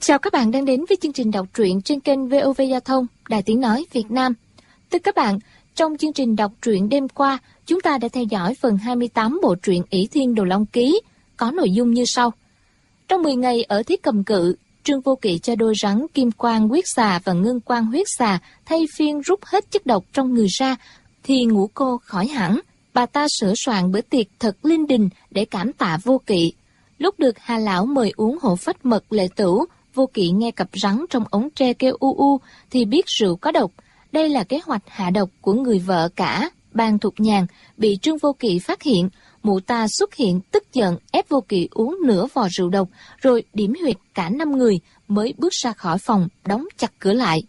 Chào các bạn đang đến với chương trình đọc truyện trên kênh VOV Giao thông, Đài Tiếng Nói Việt Nam. Thưa các bạn, trong chương trình đọc truyện đêm qua, chúng ta đã theo dõi phần 28 bộ truyện Ỷ Thiên Đồ Long Ký, có nội dung như sau. Trong 10 ngày ở Thiết Cầm Cự, Trương Vô Kỵ cho đôi rắn Kim Quang huyết xà và Ngân Quang huyết xà thay phiên rút hết chất độc trong người ra, thì Ngũ Cô khỏi hẳn. Bà ta sửa soạn bữa tiệc thật linh đình để cảm tạ Vô Kỵ. Lúc được Hà Lão mời uống hộ phách mật lệ tửu, Vô Kỵ nghe cặp rắn trong ống tre kêu u u thì biết rượu có độc. Đây là kế hoạch hạ độc của người vợ cả Ban Thục Nhàn bị Trương Vô Kỵ phát hiện. Mụ ta xuất hiện tức giận ép Vô Kỵ uống nửa vò rượu độc, rồi điểm huyệt cả 5 người mới bước ra khỏi phòng, đóng chặt cửa lại.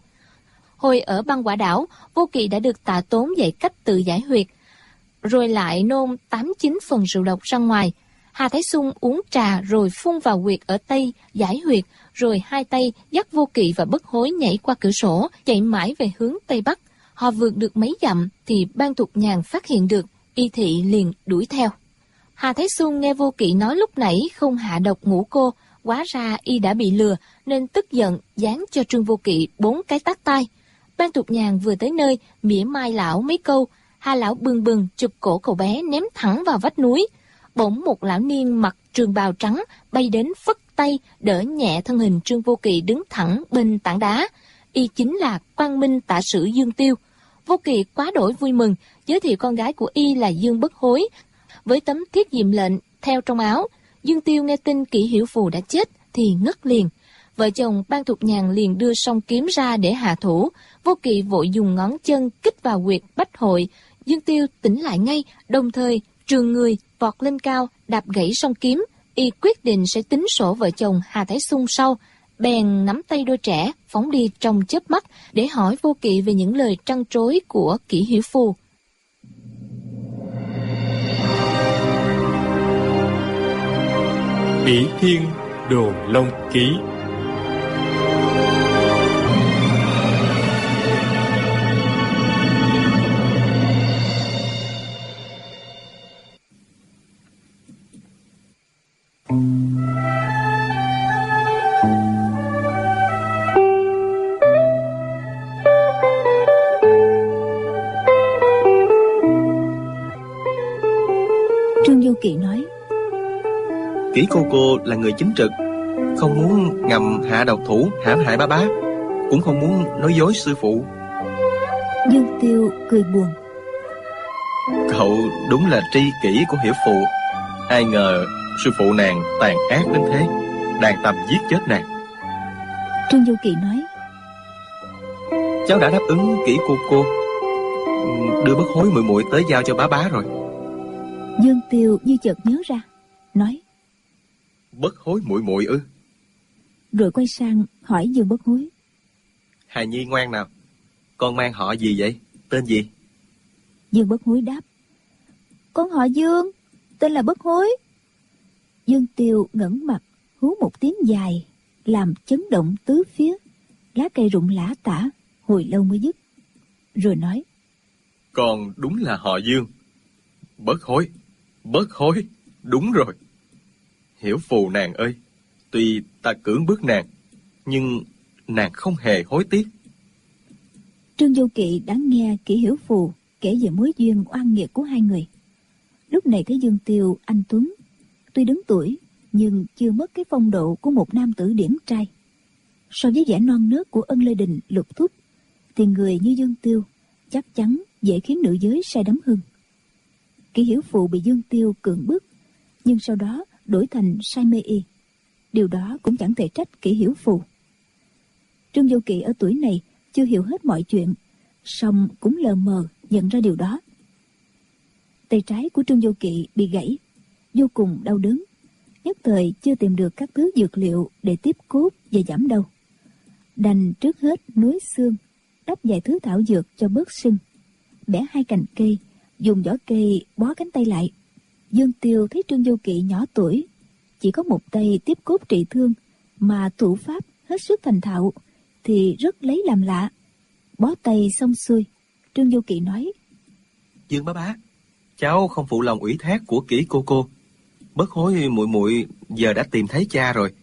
Hồi ở Băng Quả Đảo, Vô Kỵ đã được Tạ Tốn dạy cách tự giải huyệt, rồi lại nôn 8-9 phần rượu độc ra ngoài. Hà Thái Xung uống trà rồi phun vào huyệt ở tay giải huyệt, rồi hai tay dắt Vô Kỵ và Bất Hối nhảy qua cửa sổ, chạy mãi về hướng Tây Bắc. Họ vượt được mấy dặm thì Ban Thục Nhàn phát hiện được, y thị liền đuổi theo. Hà Thái Xung nghe Vô Kỵ nói lúc nãy không hạ độc Ngũ Cô, hóa ra y đã bị lừa nên tức giận giáng cho Trương Vô Kỵ 4 cái tát tai. Ban Thục Nhàn vừa tới nơi mỉa mai lão mấy câu, Hà Lão bừng bừng chụp cổ cậu bé ném thẳng vào vách núi. Bỗng một lão niên mặc trường bào trắng bay đến phất tay đỡ nhẹ thân hình Trương Vô Kỵ đứng thẳng bên tảng đá. Y chính là Quang Minh Tạ Sử Dương Tiêu. Vô Kỵ quá đổi vui mừng, giới thiệu con gái của y là Dương Bất Hối với tấm thiết diệm lệnh theo trong áo. Dương Tiêu nghe tin Kỷ Hiểu Phù đã chết thì ngất liền. Vợ chồng Ban Thục Nhàn liền đưa song kiếm ra để hạ thủ. Vô Kỵ vội dùng ngón chân kích vào huyệt bách hội. Dương Tiêu tỉnh lại ngay, đồng thời trường người vọt lên cao đạp gãy song kiếm. Y quyết định sẽ tính sổ vợ chồng Hà Thái Xung sau, bèn nắm tay đôi trẻ phóng đi trong chớp mắt để hỏi Vô Kỵ về những lời trăn trối của Kỷ Hiểu Phù. Ỷ Thiên Đồ Long Ký. Trương Vô Kỵ nói: Kỷ cô là người chính trực, không muốn ngầm hạ độc thủ hãm hại bá, cũng không muốn nói dối sư phụ. Dương Tiêu cười buồn: Cậu đúng là tri kỷ của Hiểu Phụ. Ai ngờ sư phụ nàng tàn ác đến thế, đàn tâm giết chết nàng. Trương Vô Kỵ nói: Cháu đã đáp ứng Kỷ cô, đưa Bất Hối muội muội tới giao cho bá rồi. Dương Tiêu như chợt nhớ ra, nói: Bất Hối muội muội ư? Rồi quay sang hỏi Dương Bất Hối: Hài nhi ngoan nào, con mang họ gì vậy, tên gì? Dương Bất Hối đáp: Con họ Dương, tên là Bất Hối. Dương Tiêu ngẩng mặt hú một tiếng dài, làm chấn động tứ phía, lá cây rụng lả tả, hồi lâu mới dứt. Rồi nói: Con đúng là họ Dương. Bất Hối, đúng rồi. Hiểu Phù nàng ơi, tuy ta cưỡng bức nàng, nhưng nàng không hề hối tiếc. Trương Vô Kỵ đã nghe Kỷ Hiểu Phù kể về mối duyên oan nghiệt của hai người. Lúc này thấy Dương Tiêu anh tuấn, tuy đứng tuổi nhưng chưa mất cái phong độ của một nam tử điển trai. So với vẻ non nớt của Ân Lê Đình, Lục Thúc, thì người như Dương Tiêu chắc chắn dễ khiến nữ giới say đắm hơn. Kỷ Hiểu Phù bị Dương Tiêu cưỡng bức, nhưng sau đó đổi thành say mê y. Điều đó cũng chẳng thể trách Kỷ Hiểu Phù. Trương Vô Kỵ ở tuổi này chưa hiểu hết mọi chuyện, song cũng lờ mờ nhận ra điều đó. Tay trái của Trương Vô Kỵ bị gãy, vô cùng đau đớn. Nhất thời chưa tìm được các thứ dược liệu để tiếp cốt và giảm đau, đành trước hết nối xương, đắp vài thứ thảo dược cho bớt sưng, bẻ 2 cành cây, dùng vỏ cây bó cánh tay lại. Dương Tiêu thấy Trương Vô Kỵ nhỏ tuổi, chỉ có một tay tiếp cốt trị thương mà thủ pháp hết sức thành thạo, thì rất lấy làm lạ. Bó tay xong xuôi, Trương Vô Kỵ nói: Dương bá, cháu không phụ lòng ủy thác của Kỷ cô. Bất Hối muội muội giờ đã tìm thấy cha rồi,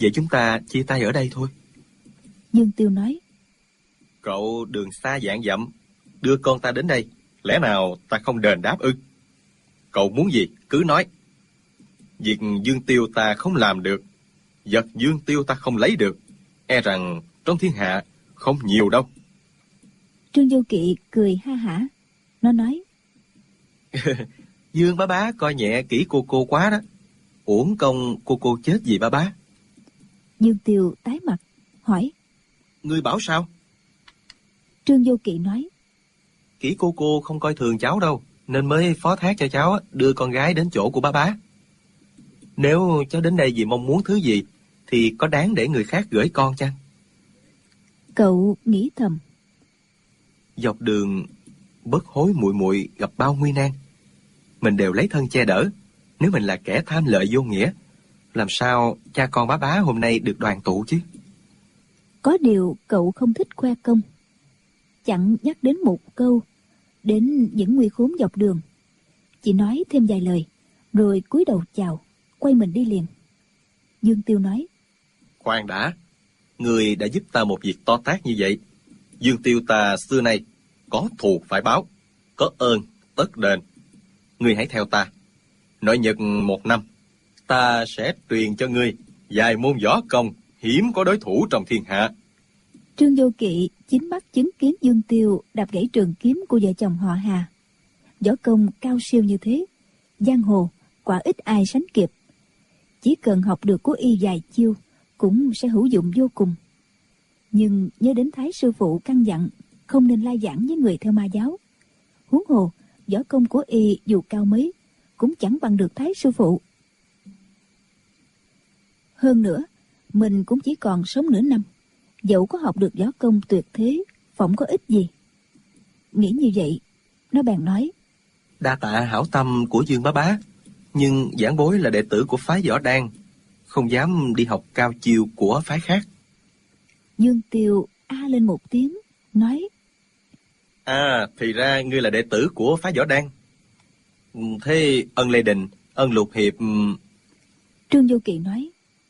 vậy chúng ta chia tay ở đây thôi. Dương Tiêu nói. Cậu đường xa vạn dặm, đưa con ta đến đây, lẽ nào ta không đền đáp ư? Cậu muốn gì, cứ nói. Việc Dương Tiêu ta không làm được, vật Dương Tiêu ta không lấy được, e rằng trong thiên hạ không nhiều đâu. Trương Vô Kỵ cười ha hả. Nó nói. Dương bá bá coi nhẹ kỹ cô quá đó. Uổng công cô chết vì bá bá. Dương Tiêu tái mặt, hỏi. Ngươi bảo sao? Trương Vô Kỵ nói. Kỹ cô không coi thường cháu đâu, nên mới phó thác cho cháu đưa con gái đến chỗ của bá bá. Nếu cháu đến đây vì mong muốn thứ gì, thì có đáng để người khác gửi con chăng? Cậu nghĩ thầm. Dọc đường bất hối muội gặp bao nguy nan, mình đều lấy thân che đỡ. Nếu mình là kẻ tham lợi vô nghĩa, làm sao cha con bá bá hôm nay được đoàn tụ chứ? Có điều cậu không thích khoe công, chẳng nhắc đến một câu đến những nguy khốn dọc đường, chỉ nói thêm vài lời rồi cúi đầu chào, quay mình đi liền. Dương Tiêu nói. Khoan đã, người đã giúp ta một việc to tát như vậy. Dương Tiêu ta xưa nay có thù phải báo, có ơn tất đền. Ngươi hãy theo ta. Nội nhật 1 năm, ta sẽ truyền cho ngươi vài môn võ công hiếm có đối thủ trong thiên hạ. Trương Vô Kỵ chính mắt chứng kiến Dương Tiêu đạp gãy trường kiếm của vợ chồng họ Hà. Võ công cao siêu như thế, giang hồ quả ít ai sánh kịp. Chỉ cần học được của y vài chiêu cũng sẽ hữu dụng vô cùng. Nhưng nhớ đến Thái sư phụ căn dặn không nên lai giảng với người theo ma giáo. Huống hồ võ công của y dù cao mấy cũng chẳng bằng được Thái sư phụ. Hơn nữa, mình cũng chỉ còn sống nửa năm, dẫu có học được võ công tuyệt thế, phỏng có ích gì. Nghĩ như vậy, nó bèn nói. Đa tạ hảo tâm của Dương bá bá, nhưng giảng bối là đệ tử của phái Võ Đan, không dám đi học cao chiêu của phái khác. Dương Tiêu a lên một tiếng, nói. Thì ra ngươi là đệ tử của phái Võ Đan. Thế Ân Lê Đình, Ân Lục Hiệp... Trương Vô Kỵ nói.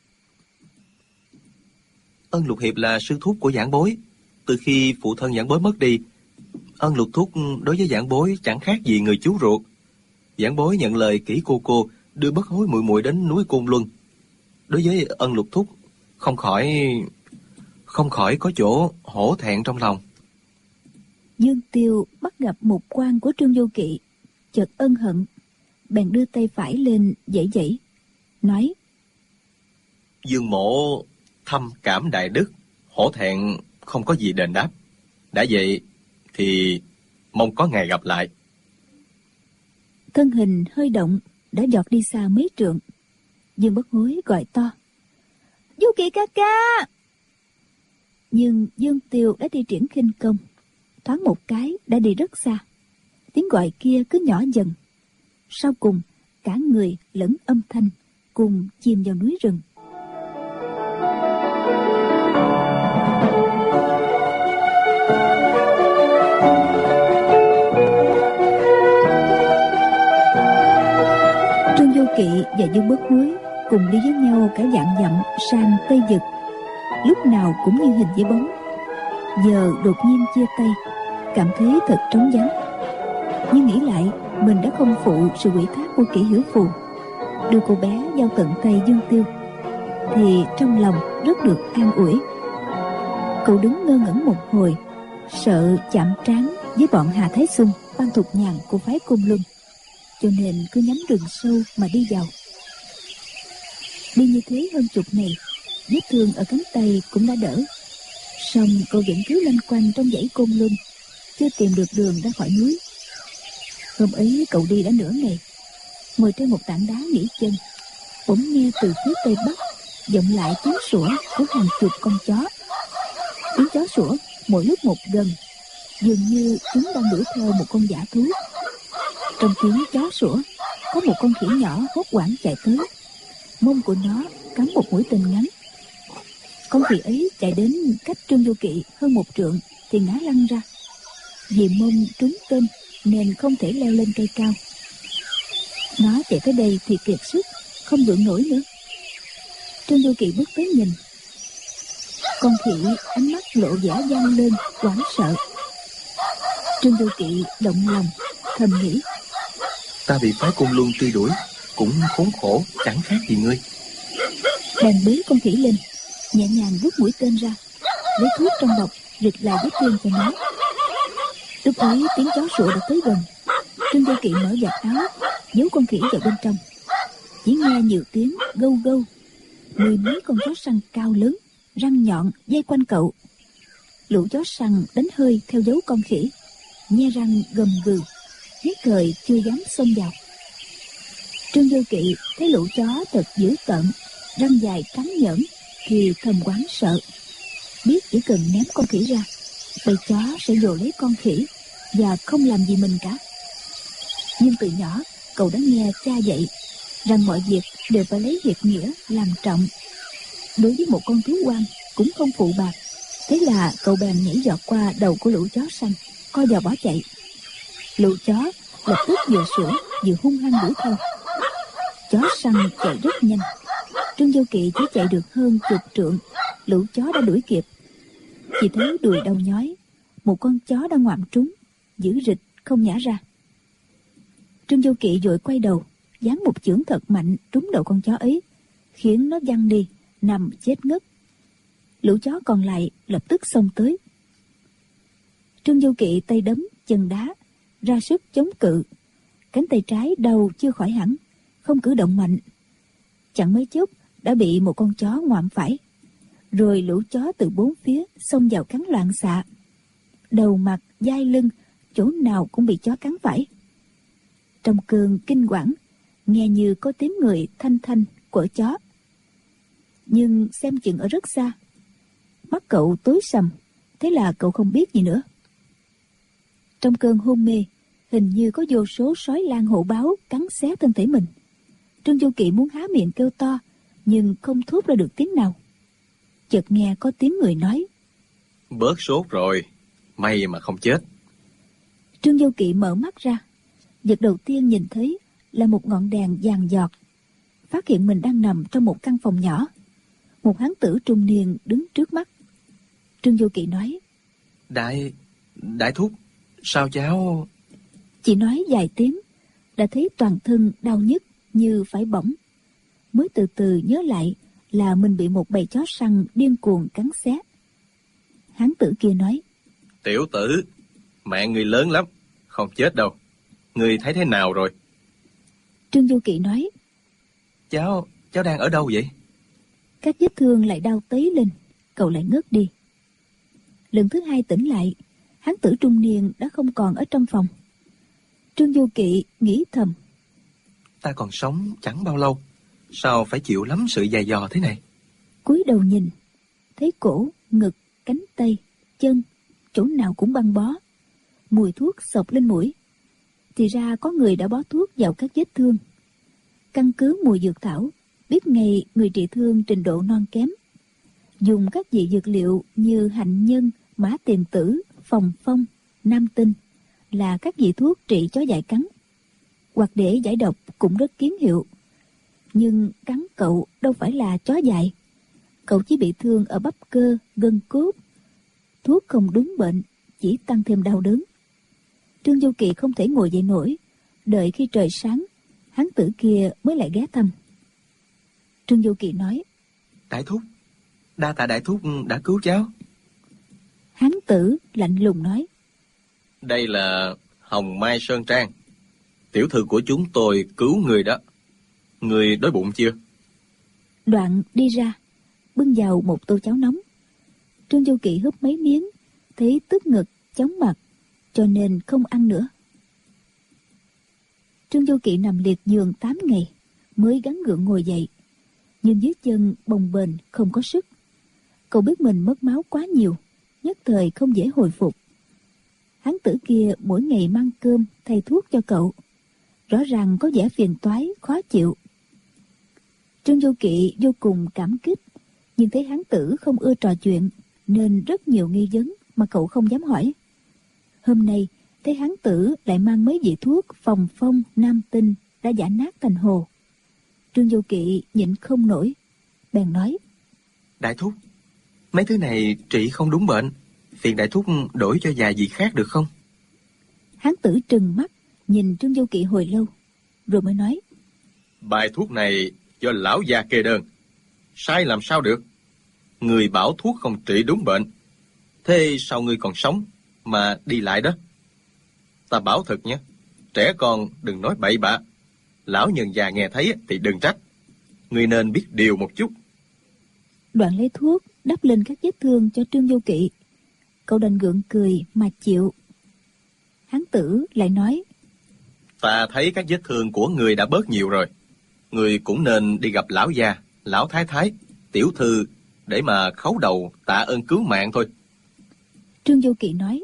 Ân Lục Hiệp là sư thúc của giảng bối. Từ khi phụ thân giảng bối mất đi, Ân Lục thúc đối với giảng bối chẳng khác gì người chú ruột. Giảng bối nhận lời kỹ cô đưa bất hối muội đến núi Côn Luân. Đối với Ân Lục thúc không khỏi có chỗ hổ thẹn trong lòng. Dương Tiêu bắt gặp một quan của Trương Vô Kỵ, chợt ân hận, bèn đưa tay phải lên dãy dãy, nói. Dương mỗ thâm cảm đại đức, hổ thẹn không có gì đền đáp. Đã vậy thì mong có ngày gặp lại. Thân hình hơi động, đã giọt đi xa mấy trượng. Dương Bất Hối gọi to. Vô Kỵ ca ca! Nhưng Dương Tiêu đã đi triển khinh công, thoáng một cái đã đi rất xa. Tiếng gọi kia cứ nhỏ dần. Sau cùng, cả người lẫn âm thanh cùng chìm vào núi rừng. Trương Vô Kỵ và Dương Bất Hối cùng đi với nhau cả vạn dặm sang Tây Vực, lúc nào cũng như hình với bóng. Giờ đột nhiên chia tay, cảm thấy thật trống vắng. Nhưng nghĩ lại, mình đã không phụ sự ủy thác của Kỷ Hiểu Phù, đưa cô bé giao tận tay Dương Tiêu, thì trong lòng rất được an ủi. Cậu đứng ngơ ngẩn một hồi, sợ chạm trán với bọn Hà Thái Xuân, ban thục nhàn của phái Côn Luân, cho nên cứ nhắm rừng sâu mà đi vào. Đi như thế hơn chục ngày, vết thương ở cánh tay cũng đã đỡ. Song cậu vẫn cứ loanh quanh trong dãy Côn Luân, chưa tìm được đường ra khỏi núi. Hôm ấy cậu đi đã nửa ngày, ngồi trên một tảng đá nghỉ chân, bỗng nghe từ phía tây bắc vọng lại tiếng sủa của hàng chục con chó. Tiếng chó sủa mỗi lúc một gần, dường như chúng đang đuổi theo một con dã thú. Trong tiếng chó sủa, có một con khỉ nhỏ hốt hoảng chạy tới. Mông của nó cắm một mũi tên ngắn. Con khỉ ấy chạy đến cách Trương Vô Kỵ hơn một trượng thì ngã lăn ra. Vì mông trúng tên nên không thể leo lên cây cao. Nó chạy tới đây thì kiệt sức, không gượng nổi nữa. Trương Du Kỵ bước tới nhìn. Con khỉ ánh mắt lộ vẻ gian lên, hoảng sợ. Trương Du Kỵ động lòng, thầm nghĩ: Ta bị phái Côn Luân truy đuổi, cũng khốn khổ, chẳng khác gì ngươi. Bèn bế con khỉ lên, nhẹ nhàng rút mũi tên ra, lấy thuốc trong bọc rịt lại vết thương cho nó. Lúc ấy tiếng chó sủa đã tới gần. Trương Du Kỵ mở vạt áo, giấu con khỉ vào bên trong. Chỉ nghe nhiều tiếng gâu gâu. 10 mấy con chó săn cao lớn, răng nhọn dây quanh cậu. Lũ chó săn đánh hơi theo dấu con khỉ, nhe răng gầm gừ, nhất thời chưa dám xông vào. Trương Du Kỵ thấy lũ chó thật dữ tợn, răng dài cắn nhẫn, thì thầm oán sợ, biết chỉ cần ném con khỉ ra, bầy chó sẽ dồ lấy con khỉ và không làm gì mình cả. Nhưng từ nhỏ cậu đã nghe cha dạy rằng mọi việc đều phải lấy hiệp nghĩa làm trọng. Đối với một con thú hoang cũng không phụ bạc. Thế là cậu bèn nhảy giọt qua đầu của lũ chó săn, co giò bỏ chạy. Lũ chó lập tức vừa sủa vừa hung hăng đuổi theo. Chó săn chạy rất nhanh. Trương Du Kỵ chỉ chạy được hơn chục trượng, lũ chó đã đuổi kịp. Chỉ thấy đùi đau nhói, một con chó đã ngoạm trúng, giữ rịch không nhả ra. Trương Du Kỵ vội quay đầu, giáng một chưởng thật mạnh trúng đầu con chó ấy, khiến nó văng đi, nằm chết ngất. Lũ chó còn lại lập tức xông tới. Trương Du Kỵ tay đấm chân đá, ra sức chống cự. Cánh tay trái đau chưa khỏi hẳn, không cử động mạnh. Chẳng mấy chốc đã bị một con chó ngoạm phải. Rồi lũ chó từ bốn phía xông vào cắn loạn xạ. Đầu mặt, vai lưng, chỗ nào cũng bị chó cắn phải. Trong cơn kinh quản, nghe như có tiếng người thanh thanh của chó. Nhưng xem chừng ở rất xa. Mắt cậu tối sầm, thế là cậu không biết gì nữa. Trong cơn hôn mê, hình như có vô số sói lang hổ báo cắn xé thân thể mình. Trương Du Kỵ muốn há miệng kêu to, nhưng không thốt ra được tiếng nào. Chợt nghe có tiếng người nói: Bớt sốt rồi, may mà không chết. Trương Du Kỵ mở mắt ra. Vật đầu tiên nhìn thấy là một ngọn đèn vàng giọt. Phát hiện mình đang nằm trong một căn phòng nhỏ. Một hán tử trung niên đứng trước mắt. Trương Du Kỵ nói: Đại thúc, sao cháu... Chỉ nói vài tiếng, đã thấy toàn thân đau nhức như phải bỏng. Mới từ từ nhớ lại là mình bị một bầy chó săn điên cuồng cắn xé. Hán tử kia nói: Tiểu tử, mạng người lớn lắm, không chết đâu. Người thấy thế nào rồi? Trương Du Kỵ nói: Cháu đang ở đâu vậy? Các vết thương lại đau tấy lên, cậu lại ngất đi. Lần thứ hai tỉnh lại, hán tử trung niên đã không còn ở trong phòng. Trương Du Kỵ nghĩ thầm: Ta còn sống chẳng bao lâu, sao phải chịu lắm sự dày dò thế này? Cúi đầu nhìn, thấy cổ, ngực, cánh tay, chân, chỗ nào cũng băng bó. Mùi thuốc xộc lên mũi. Thì ra có người đã bó thuốc vào các vết thương. Căn cứ mùi dược thảo, biết ngay người trị thương trình độ non kém. Dùng các vị dược liệu như hạnh nhân, mã tiền tử, phòng phong, nam tinh là các vị thuốc trị chó dại cắn. Hoặc để giải độc cũng rất kiến hiệu. Nhưng cắn cậu đâu phải là chó dại. Cậu chỉ bị thương ở bắp cơ, gân cốt. Thuốc không đúng bệnh, chỉ tăng thêm đau đớn. Trương Du Kỵ không thể ngồi dậy nổi. Đợi khi trời sáng, hán tử kia mới lại ghé thăm. Trương Du Kỵ nói: Đại thúc, đa tạ đại thúc đã cứu cháu. Hán tử lạnh lùng nói: Đây là Hồng Mai Sơn Trang. Tiểu thư của chúng tôi cứu người đó. Người đói bụng chưa? Đoạn đi ra, bưng vào một tô cháo nóng. Trương Du Kỵ húp mấy miếng, thấy tức ngực, chóng mặt, cho nên không ăn nữa. Trương Du Kỵ nằm liệt giường 8 ngày, mới gắng gượng ngồi dậy. Nhưng dưới chân bồng bềnh không có sức. Cậu biết mình mất máu quá nhiều, nhất thời không dễ hồi phục. Hán tử kia mỗi ngày mang cơm thay thuốc cho cậu, rõ ràng có vẻ phiền toái, khó chịu. Trương Du Kỵ vô cùng cảm kích, nhưng thấy hán tử không ưa trò chuyện, nên rất nhiều nghi vấn mà cậu không dám hỏi. Hôm nay thấy hán tử lại mang mấy vị thuốc phòng phong, nam tinh đã giã nát thành hồ. Trương Du Kỵ nhịn không nổi, bèn nói: Đại thúc, mấy thứ này trị không đúng bệnh, phiền đại thúc đổi cho vài vị khác được không? Hán tử trừng mắt nhìn Trương Vô Kỵ hồi lâu, rồi mới nói: Bài thuốc này do lão già kê đơn, sai làm sao được? Người bảo thuốc không trị đúng bệnh, thế sao ngươi còn sống mà đi lại đó? Ta bảo thật nhé, trẻ con đừng nói bậy bạ, lão nhân già nghe thấy thì đừng trách. Ngươi nên biết điều một chút. Đoạn lấy thuốc đắp lên các vết thương cho Trương Vô Kỵ. Cậu đành gượng cười mà chịu. Hán tử lại nói: Ta thấy các vết thương của người đã bớt nhiều rồi. Người cũng nên đi gặp lão già, lão thái thái, tiểu thư để mà khấu đầu tạ ơn cứu mạng thôi. Trương Vô Kỵ nói: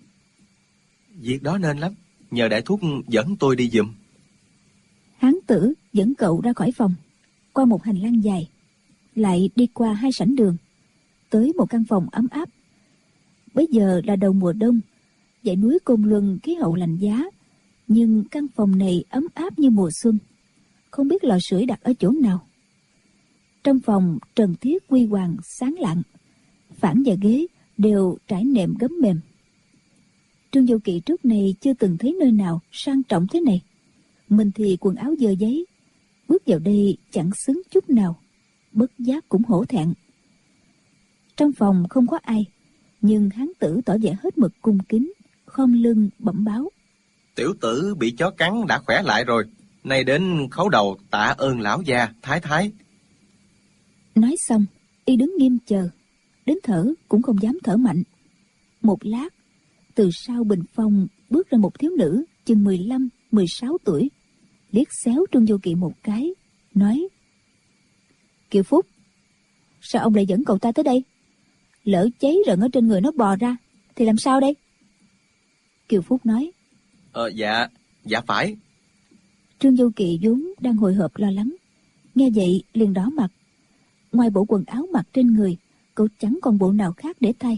Việc đó nên lắm, nhờ đại thúc dẫn tôi đi giùm. Hán tử dẫn cậu ra khỏi phòng, qua một hành lang dài, lại đi qua 2 sảnh đường, tới một căn phòng ấm áp. Bây giờ là đầu mùa đông, dãy núi Côn Luân khí hậu lạnh giá, nhưng căn phòng này ấm áp như mùa xuân. Không biết lò sưởi đặt ở chỗ nào. Trong phòng trần thiết huy hoàng sáng lạng, phản và ghế đều trải nệm gấm mềm. Trương Vô Kỵ trước này chưa từng thấy nơi nào sang trọng thế này. Mình thì quần áo dơ giấy, bước vào đây chẳng xứng chút nào, bất giác cũng hổ thẹn. Trong phòng không có ai, nhưng hán tử tỏ vẻ hết mực cung kính, khom lưng bẩm báo: Tiểu tử bị chó cắn đã khỏe lại rồi, nay đến khấu đầu tạ ơn lão già, thái thái. Nói xong, y đứng nghiêm chờ, đến thở cũng không dám thở mạnh. Một lát, từ sau bình phong bước ra một thiếu nữ chừng 15-16 tuổi, liếc xéo Trương Vô Kỵ một cái, nói: Kiều Phúc, sao ông lại dẫn cậu ta tới đây? Lỡ cháy rận ở trên người nó bò ra thì làm sao đây? Kiều Phúc nói: Dạ phải. Trương Vô Kỵ vốn đang hồi hộp lo lắng, nghe vậy liền đỏ mặt. Ngoài bộ quần áo mặc trên người, cậu chẳng còn bộ nào khác để thay.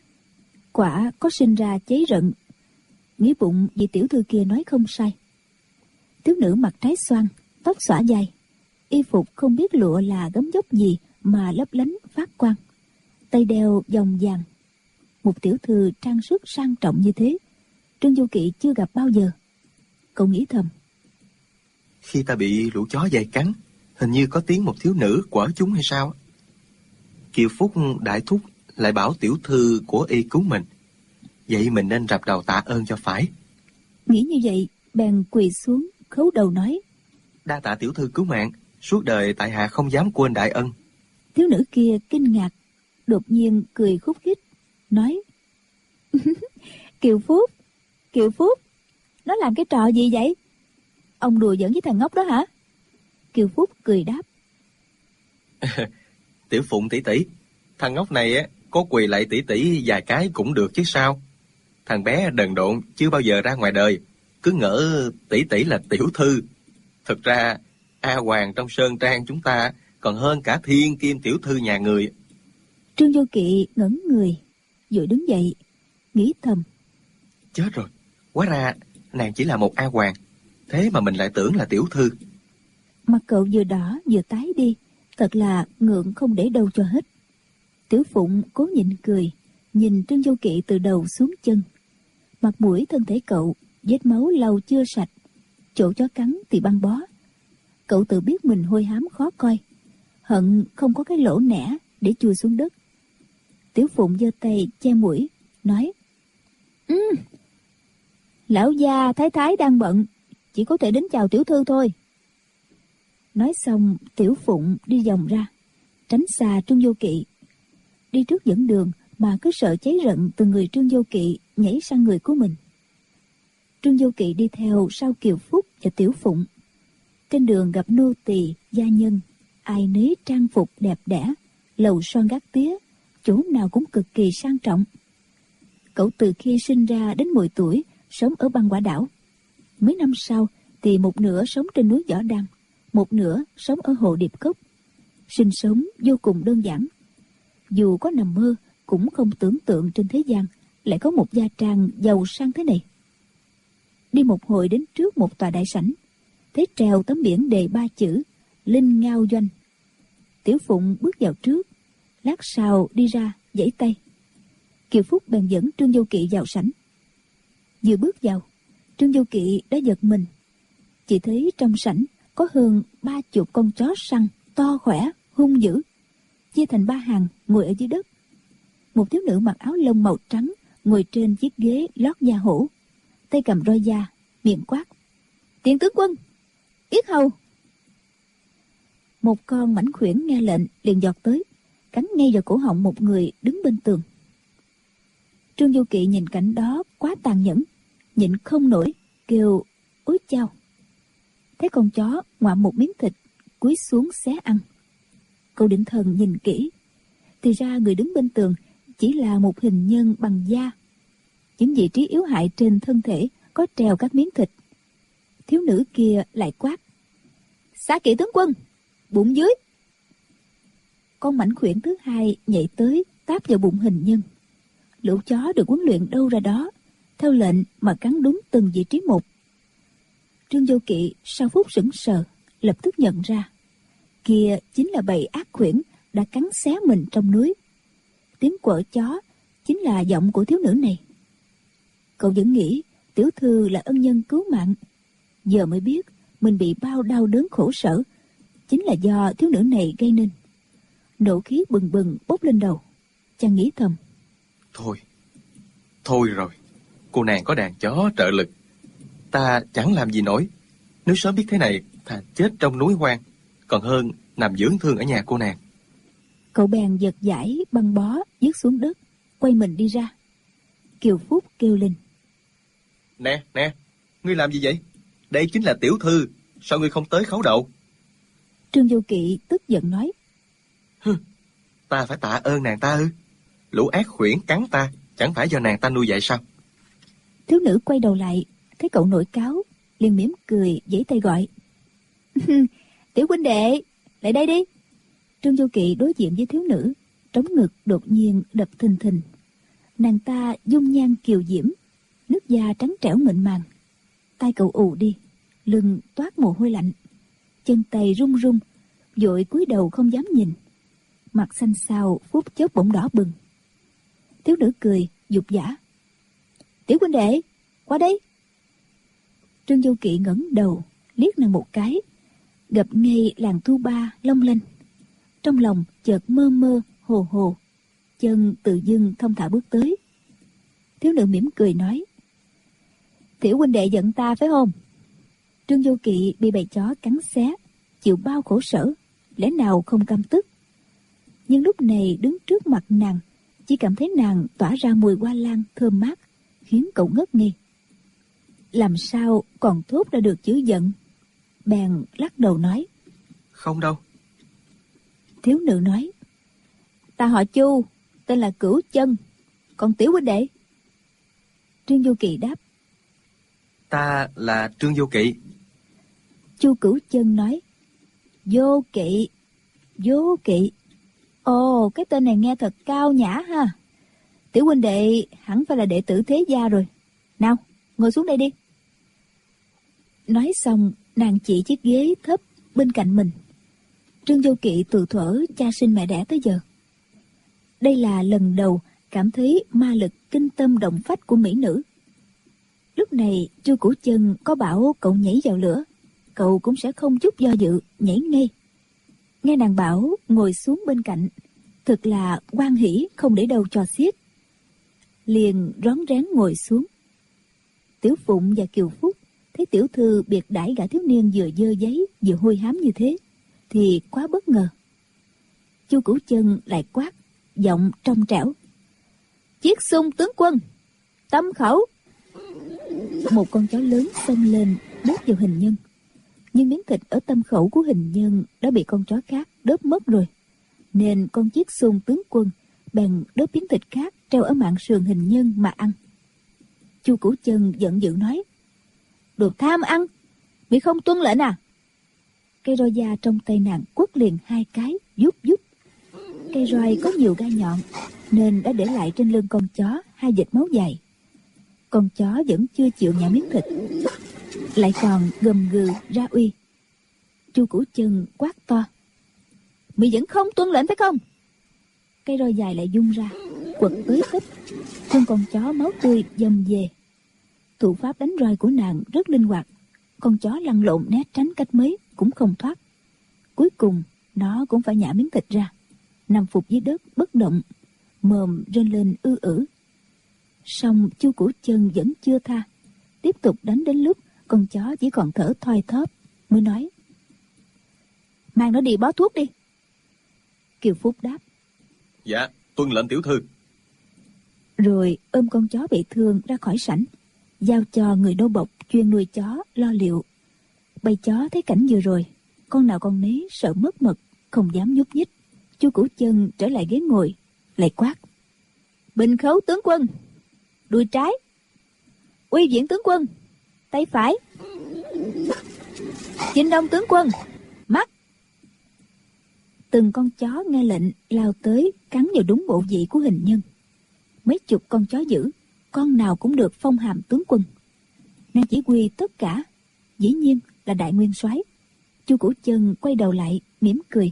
Quả có sinh ra cháy rận, nghĩ bụng vị tiểu thư kia nói không sai. Thiếu nữ mặt trái xoan, tóc xõa dài, y phục không biết lụa là gấm dốc gì mà lấp lánh phát quang, tay đeo vòng vàng. Một tiểu thư trang sức sang trọng như thế, Trương Vô Kỵ chưa gặp bao giờ. Cậu nghĩ thầm: Khi ta bị lũ chó dày cắn, hình như có tiếng một thiếu nữ quở chúng hay sao? Kiều Phúc đại thúc lại bảo tiểu thư của y cứu mình, vậy mình nên rập đầu tạ ơn cho phải. Nghĩ như vậy, bèn quỳ xuống khấu đầu nói: Đa tạ tiểu thư cứu mạng, suốt đời tại hạ không dám quên đại ân. Thiếu nữ kia kinh ngạc, đột nhiên cười khúc khích, nói: Kiều Phúc, nó làm cái trò gì vậy? Ông đùa giỡn với thằng ngốc đó hả? Kiều Phúc cười đáp: Tiểu Phụng tỷ tỷ, thằng ngốc này có quỳ lại tỷ tỷ vài cái cũng được chứ sao? Thằng bé đần độn chưa bao giờ ra ngoài đời, cứ ngỡ tỷ tỷ là tiểu thư. Thực ra A Hoàng trong sơn trang chúng ta còn hơn cả thiên kim tiểu thư nhà người. Trương Vô Kỵ ngẩn người, vội đứng dậy, nghĩ thầm: Chết rồi, hóa ra nàng chỉ là một A Hoàng, thế mà mình lại tưởng là tiểu thư. Mặt cậu vừa đỏ vừa tái đi, thật là ngượng không để đâu cho hết. Tiểu Phụng cố nhịn cười, nhìn Trương Vô Kỵ từ đầu xuống chân. Mặt mũi thân thể cậu vết máu lau chưa sạch, chỗ chó cắn thì băng bó. Cậu tự biết mình hôi hám khó coi, hận không có cái lỗ nẻ để chui xuống đất. Tiểu Phụng giơ tay che mũi, nói: Lão gia thái thái đang bận, chỉ có thể đến chào tiểu thư thôi. Nói xong, Tiểu Phụng đi vòng ra, tránh xa Trương Vô Kỵ. Đi trước dẫn đường mà cứ sợ cháy rận từ người Trương Vô Kỵ nhảy sang người của mình. Trương Vô Kỵ đi theo sau Kiều Phúc và Tiểu Phụng. Trên đường gặp nô tỳ, gia nhân, ai nấy trang phục đẹp đẽ, lầu son gác tía, chỗ nào cũng cực kỳ sang trọng. Cậu từ khi sinh ra đến 10 tuổi sống ở băng quả đảo. Mấy năm sau thì một nửa sống trên núi Võ Đăng, một nửa sống ở hồ Điệp Cốc. Sinh sống vô cùng đơn giản. Dù có nằm mơ cũng không tưởng tượng trên thế gian lại có một gia trang giàu sang thế này. Đi một hồi đến trước một tòa đại sảnh, thấy treo tấm biển đề 3 chữ Linh Ngao Doanh. Tiểu Phụng bước vào trước, lát sau đi ra giãy tay. Kiều Phúc bèn dẫn Trương Vô Kỵ vào sảnh. Vừa bước vào, Trương Vô Kỵ đã giật mình. Chỉ thấy trong sảnh có hơn 30 con chó săn to khỏe, hung dữ, chia thành 3 hàng ngồi ở dưới đất. Một thiếu nữ mặc áo lông màu trắng ngồi trên chiếc ghế lót da hổ, tay cầm roi da, miệng quát: "Tiền tướng quân, yết hầu!" Một con mãnh khuyển nghe lệnh liền giọt tới, cắn ngay vào cổ họng một người đứng bên tường. Trương Vô Kỵ nhìn cảnh đó quá tàn nhẫn, nhịn không nổi, kêu: "Ối chao!" Thấy con chó ngoạm một miếng thịt, cúi xuống xé ăn. Cậu định thần nhìn kỹ, thì ra người đứng bên tường chỉ là một hình nhân bằng da. Những vị trí yếu hại trên thân thể có treo các miếng thịt. Thiếu nữ kia lại quát: "Xá Kỵ tướng quân, bụng dưới!" Con mãnh khuyển thứ hai nhảy tới táp vào bụng hình nhân. Lũ chó được huấn luyện đâu ra đó, theo lệnh mà cắn đúng từng vị trí một. Trương Vô Kỵ sau phút sững sờ, lập tức nhận ra kia chính là bầy ác khuyển đã cắn xé mình trong núi. Tiếng quở chó chính là giọng của thiếu nữ này. Cậu vẫn nghĩ tiểu thư là ân nhân cứu mạng, giờ mới biết mình bị bao đau đớn khổ sở chính là do thiếu nữ này gây nên. Nộ khí bừng bừng bốc lên đầu, chàng nghĩ thầm: Thôi rồi, cô nàng có đàn chó trợ lực, ta chẳng làm gì nổi. Nếu sớm biết thế này, thà chết trong núi hoang còn hơn nằm dưỡng thương ở nhà cô nàng. Cậu bèn giật giải băng bó vứt xuống đất, quay mình đi ra. Kiều Phúc kêu lên: Nè, ngươi làm gì vậy? Đây chính là tiểu thư, sao ngươi không tới khấu đầu? Trương Vô Kỵ tức giận nói: Ta phải tạ ơn nàng ta ư? Lũ ác khuyển cắn ta, chẳng phải do nàng ta nuôi dạy sao? Thiếu nữ quay đầu lại, thấy cậu nổi cáu, liền mỉm cười giãy tay gọi: "Tiểu huynh đệ, lại đây đi." Trương Vô Kỵ đối diện với thiếu nữ, trống ngực đột nhiên đập thình thình. Nàng ta dung nhan kiều diễm, nước da trắng trẻo mịn màng. Tai cậu ù đi, lưng toát mồ hôi lạnh, chân tay run run, vội cúi đầu không dám nhìn. Mặt xanh xao phút chốc bỗng đỏ bừng. Thiếu nữ cười dục dã: "Tiểu huynh đệ, qua đây." Trương Vô Kỵ ngẩng đầu liếc nàng một cái, gặp ngay làn thu ba long lanh. Trong lòng chợt mơ mơ hồ hồ, chân tự dưng thong thả bước tới. Thiếu nữ mỉm cười nói: "Tiểu huynh đệ giận ta phải không?" Trương Vô Kỵ bị bầy chó cắn xé, chịu bao khổ sở, lẽ nào không căm tức. Nhưng lúc này đứng trước mặt nàng, chỉ cảm thấy nàng tỏa ra mùi hoa lan thơm mát, khiến cậu ngất ngây. Làm sao còn thốt ra được chữ giận, bèn lắc đầu nói: "Không đâu." Thiếu nữ nói: "Ta họ Chu, tên là Cửu Chân, còn tiểu huynh đệ?" Trương Vô Kỵ đáp: "Ta là Trương Vô Kỵ." Chu Cửu Chân nói: "Vô Kỵ, Vô Kỵ. Ồ, cái tên này nghe thật cao nhã ha. Tiểu huynh đệ hẳn phải là đệ tử thế gia rồi. Nào, ngồi xuống đây đi." Nói xong, nàng chỉ chiếc ghế thấp bên cạnh mình. Trương Vô Kỵ từ thuở cha sinh mẹ đẻ tới giờ, đây là lần đầu cảm thấy ma lực kinh tâm động phách của mỹ nữ. Lúc này Chu Cửu Chân có bảo cậu nhảy vào lửa, cậu cũng sẽ không chút do dự nhảy ngay. Nghe nàng bảo ngồi xuống bên cạnh, thực là hoan hỉ không để đâu trò xiết, liền rón rén ngồi xuống. Tiểu Phụng và Kiều Phúc thấy tiểu thư biệt đãi gã thiếu niên vừa dơ giấy vừa hôi hám như thế thì quá bất ngờ. Chu Cửu Chân lại quát, giọng trong trẻo: "Chiết Xung tướng quân, tâm khẩu." Một con chó lớn xông lên đớp vào hình nhân, nhưng miếng thịt ở tâm khẩu của hình nhân đã bị con chó khác đớp mất rồi, nên con Chiết Xung tướng quân bèn đớp miếng thịt khác treo ở mạn sườn hình nhân mà ăn. Chu Cửu Chân giận dữ nói: "Đồ tham ăn, mày không tuân lệnh à?" Cây roi da trong tay nàng quất liền 2 cái, vút vút. Cây roi có nhiều gai nhọn nên đã để lại trên lưng con chó 2 vệt máu dài. Con chó vẫn chưa chịu nhả miếng thịt, lại còn gầm gừ ra uy. Chu Cửu Chân quát to: mày vẫn không tuân lệnh phải không? Cây roi dài lại vung ra, quật tới tấp, thân con chó máu tươi dầm về. Thủ pháp đánh roi của nàng rất linh hoạt, con chó lăn lộn né tránh cách mấy cũng không thoát. Cuối cùng nó cũng phải nhả miếng thịt ra, nằm phục dưới đất bất động, mồm rên lên ư ử. Song Chu Cửu Chân vẫn chưa tha, tiếp tục đánh đến lúc con chó chỉ còn thở thoi thóp mới nói: mang nó đi bó thuốc đi. Kiều Phúc đáp: Dạ, tuân lệnh tiểu thư. Rồi ôm con chó bị thương ra khỏi sảnh, giao cho người nô bộc chuyên nuôi chó lo liệu. Bầy chó thấy cảnh vừa rồi, con nào con nấy sợ mất mật, không dám nhúc nhích. Chu Cửu Chân trở lại ghế ngồi, lại quát: Bình Khấu tướng quân, đuôi trái. Uy Viễn tướng quân, tay phải. Chinh Đông tướng quân, mắt. Từng con chó nghe lệnh lao tới cắn vào đúng bộ vị của hình nhân. Mấy chục con chó dữ, con nào cũng được phong hàm tướng quân. Nàng chỉ huy tất cả, dĩ nhiên là đại nguyên soái. Chu Cửu Chân quay đầu lại mỉm cười: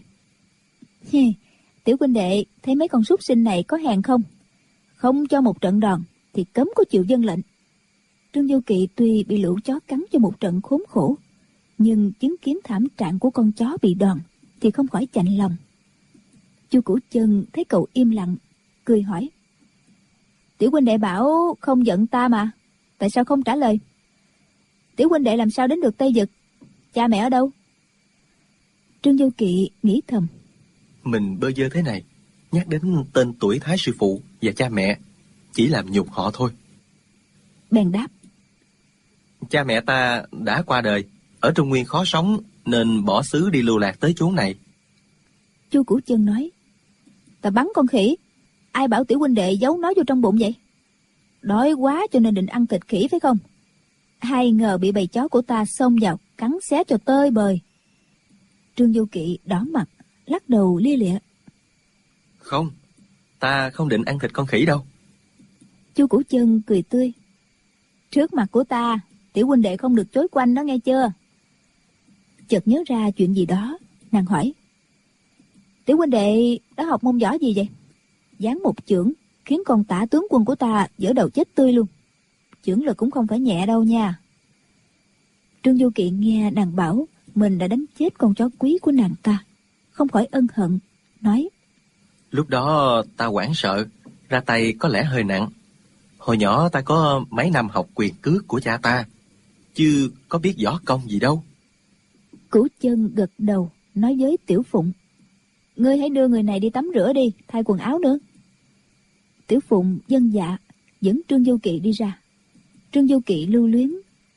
Tiểu huynh đệ thấy mấy con súc sinh này có hèn không? Không cho một trận đòn thì cấm có chịu vâng lệnh. Trương Vô Kỵ tuy bị lũ chó cắn cho một trận khốn khổ, nhưng chứng kiến thảm trạng của con chó bị đòn thì không khỏi chạnh lòng. Chu Cửu Chân thấy cậu im lặng, cười hỏi: Tiểu huynh đệ bảo không giận ta mà, tại sao không trả lời? Tiểu huynh đệ làm sao đến được Tây Vực? Cha mẹ ở đâu? Trương Vô Kỵ nghĩ thầm: Mình bơ vơ thế này, nhắc đến tên tuổi Thái sư phụ và cha mẹ, chỉ làm nhục họ thôi. Bèn đáp: Cha mẹ ta đã qua đời, ở Trung Nguyên khó sống nên bỏ xứ đi lưu lạc tới chốn này. Chu Cửu Chân nói: Ta bắn con khỉ, ai bảo tiểu huynh đệ giấu nó vô trong bụng vậy? Đói quá cho nên định ăn thịt khỉ phải không? Ai ngờ bị bầy chó của ta xông vào cắn xé cho tơi bời. Trương Vô Kỵ đỏ mặt, lắc đầu lia lịa: Không, ta không định ăn thịt con khỉ đâu. Chu Cửu Chân cười tươi: Trước mặt của ta, tiểu huynh đệ không được chối quanh đó nghe chưa? Chợt nhớ ra chuyện gì đó, nàng hỏi: Tiểu huynh đệ đã học môn võ gì vậy? Giáng một chưởng khiến con Tả tướng quân của ta vỡ đầu chết tươi luôn. Chưởng lực cũng không phải nhẹ đâu nha. Trương Vô Kỵ nghe nàng bảo mình đã đánh chết con chó quý của nàng ta, không khỏi ân hận, nói: Lúc đó ta hoảng sợ, ra tay có lẽ hơi nặng. Hồi nhỏ ta có mấy năm học quyền cước của cha ta, chứ có biết võ công gì đâu. Cửu Chân gật đầu, nói với Tiểu Phụng: Ngươi hãy đưa người này đi tắm rửa đi, thay quần áo nữa. Tiểu Phụng vâng dạ, dẫn Trương Vô Kỵ đi ra. Trương Vô Kỵ lưu luyến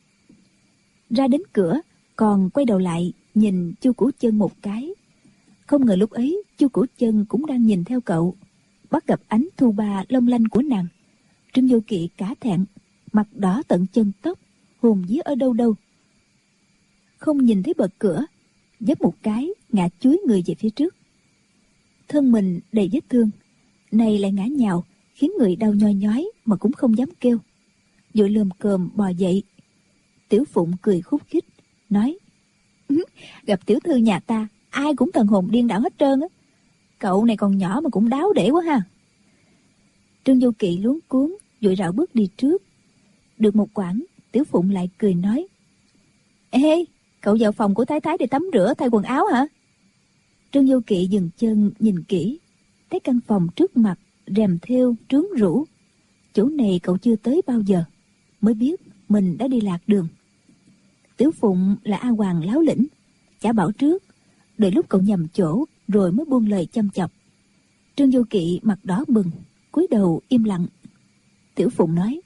ra đến cửa, còn quay đầu lại nhìn Chu Cửu Chân một cái. Không ngờ lúc ấy Chu Cửu Chân cũng đang nhìn theo cậu. Bắt gặp ánh thu ba long lanh của nàng, Trương Vô Kỵ cả thẹn, mặt đỏ tận chân tóc, hồn vía ở đâu đâu. Không nhìn thấy bậc cửa, giấp một cái ngã chúi người về phía trước. Thân mình đầy vết thương, này lại ngã nhào, khiến người đau nhoi nhói mà cũng không dám kêu, vội lườm cơm bò dậy. Tiểu Phụng cười khúc khích, nói: Gặp tiểu thư nhà ta, ai cũng thần hồn điên đảo hết trơn á. Cậu này còn nhỏ mà cũng đáo để quá ha. Trương Vô Kỵ luống cuống, vội rảo bước đi trước. Được một quãng, Tiểu Phụng lại cười nói: Ê, cậu vào phòng của Thái Thái để tắm rửa thay quần áo hả? Trương Vô Kỵ dừng chân nhìn kỹ, thấy căn phòng trước mặt rèm thêu trướng rũ. Chỗ này cậu chưa tới bao giờ, mới biết mình đã đi lạc đường. Tiểu Phụng là A Hoàng láo lĩnh, chả bảo trước, đợi lúc cậu nhầm chỗ rồi mới buông lời chăm chọc. Trương Vô Kỵ mặt đỏ bừng, cúi đầu im lặng. Tiểu Phụng nói: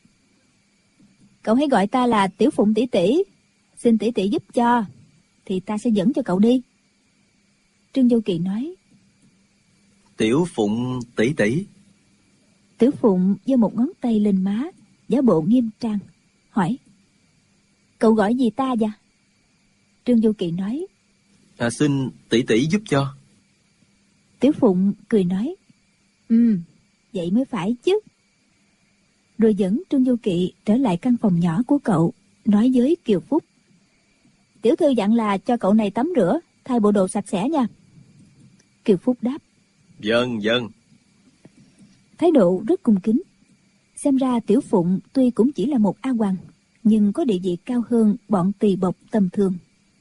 Cậu hãy gọi ta là Tiểu Phụng tỷ tỷ, xin tỷ tỷ giúp cho, thì ta sẽ dẫn cho cậu đi. Trương Vô Kỵ nói: Tiểu Phụng tỷ tỷ. Tiểu Phụng giơ một ngón tay lên má, giả bộ nghiêm trang, hỏi: Cậu gọi gì ta vậy? Trương Vô Kỵ nói: Xin tỷ tỷ giúp cho. Tiểu Phụng cười nói: Vậy mới phải chứ. Rồi dẫn Trương Vô Kỵ trở lại căn phòng nhỏ của cậu, nói với Kiều Phúc: Tiểu thư dặn là cho cậu này tắm rửa, thay bộ đồ sạch sẽ nha. Kiều Phúc đáp: Vâng, vâng. Thái độ rất cung kính. Xem ra Tiểu Phụng tuy cũng chỉ là một A Hoàng, nhưng có địa vị cao hơn bọn tỳ bộc tầm thường.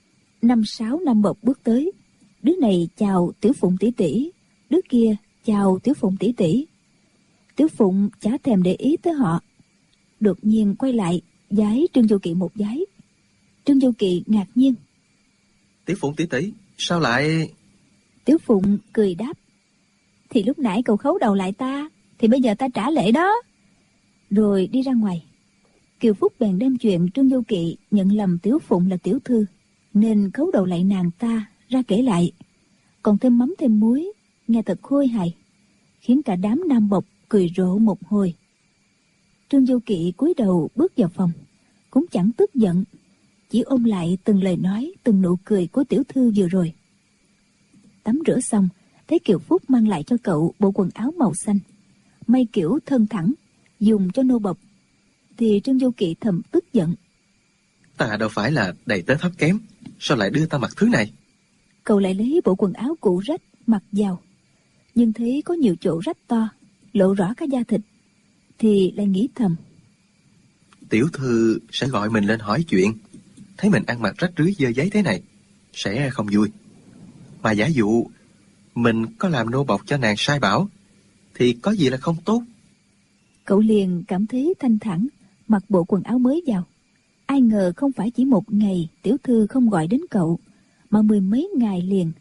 5-6 năm bộc bước tới, đứa này chào Tiểu Phụng tỷ tỷ, đứa kia chào Tiểu Phụng tỷ tỷ. Tiểu Phụng chả thèm để ý tới họ, đột nhiên quay lại vái Trương Vô Kỵ một vái. Trương Vô Kỵ ngạc nhiên: Tiểu Phụng tỷ tỷ, sao lại... Tiểu Phụng cười đáp: Thì lúc nãy cậu khấu đầu lại ta, thì bây giờ ta trả lễ đó. Rồi đi ra ngoài. Kiều Phúc bèn đem chuyện Trương Vô Kỵ nhận lầm Tiểu Phụng là tiểu thư, nên khấu đầu lại nàng ta ra kể lại, còn thêm mắm thêm muối, nghe thật khôi hài, khiến cả đám nam bộc cười rộ một hồi. Trương Vô Kỵ cúi đầu bước vào phòng, cũng chẳng tức giận, chỉ ôm lại từng lời nói, từng nụ cười của tiểu thư vừa rồi. Tắm rửa xong, thấy Kiều Phúc mang lại cho cậu bộ quần áo màu xanh, may kiểu thân thẳng, dùng cho nô bộc, thì Trương Vô Kỵ thầm tức giận. Ta đâu phải là đầy tớ thấp kém, sao lại đưa ta mặc thứ này? Cậu lại lấy bộ quần áo cũ rách mặc vào, nhưng thấy có nhiều chỗ rách to, lộ rõ cả da thịt, thì lại nghĩ thầm: Tiểu thư sẽ gọi mình lên hỏi chuyện, thấy mình ăn mặc rách rưới dơ giấy thế này, sẽ không vui. Mà giả dụ mình có làm nô bộc cho nàng sai bảo, thì có gì là không tốt. Cậu liền cảm thấy thanh thản, mặc bộ quần áo mới vào. Ai ngờ không phải chỉ một ngày tiểu thư không gọi đến cậu, mà 10 mấy ngày liền.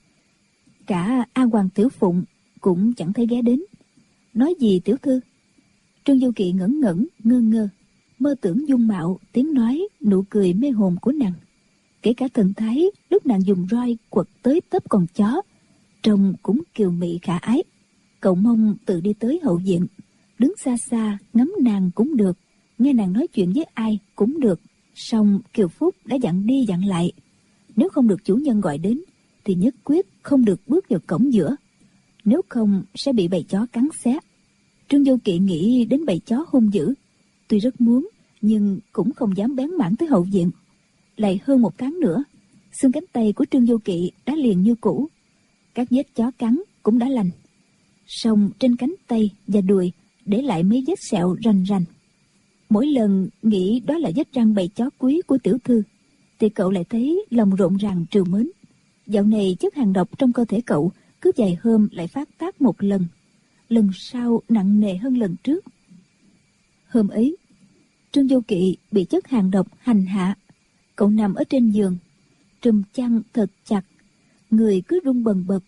Cả A Hoàng Tiểu Phụng cũng chẳng thấy ghé đến. Nói gì tiểu thư? Trương Vô Kỵ ngẩn ngẩn, ngơ ngơ, mơ tưởng dung mạo, tiếng nói, nụ cười mê hồn của nàng. Kể cả thần thái lúc nàng dùng roi quật tới tấp con chó, trông cũng kiều mị khả ái. Cậu mong tự đi tới hậu viện, đứng xa xa ngắm nàng cũng được, nghe nàng nói chuyện với ai cũng được. Song Kiều Phúc đã dặn đi dặn lại, nếu không được chủ nhân gọi đến thì nhất quyết không được bước vào cổng giữa, nếu không sẽ bị bầy chó cắn xé. Trương Vô Kỵ nghĩ đến bầy chó hung dữ, tuy rất muốn nhưng cũng không dám bén mảng tới hậu viện. Lại hơn 1 tháng nữa, xương cánh tay của Trương Vô Kỵ đã liền như cũ, các vết chó cắn cũng đã lành, song trên cánh tay và đùi để lại mấy vết sẹo rành rành. Mỗi lần nghĩ đó là vết răng bầy chó quý của tiểu thư, thì cậu lại thấy lòng rộn ràng trìu mến. Dạo này chất hàng độc trong cơ thể cậu cứ vài hôm lại phát tác một lần, lần sau nặng nề hơn lần trước. Hôm ấy, Trương Vô Kỵ bị chất hàng độc hành hạ. Cậu nằm ở trên giường, trùm chăn thật chặt, người cứ run bần bật.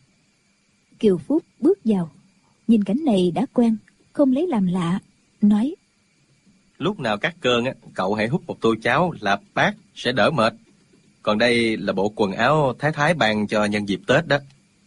Kiều Phúc bước vào, nhìn cảnh này đã quen, không lấy làm lạ, nói: Lúc nào cắt cơn, cậu hãy hút một tô cháo lạp bát sẽ đỡ mệt. Còn đây là bộ quần áo thái thái ban cho nhân dịp Tết đó.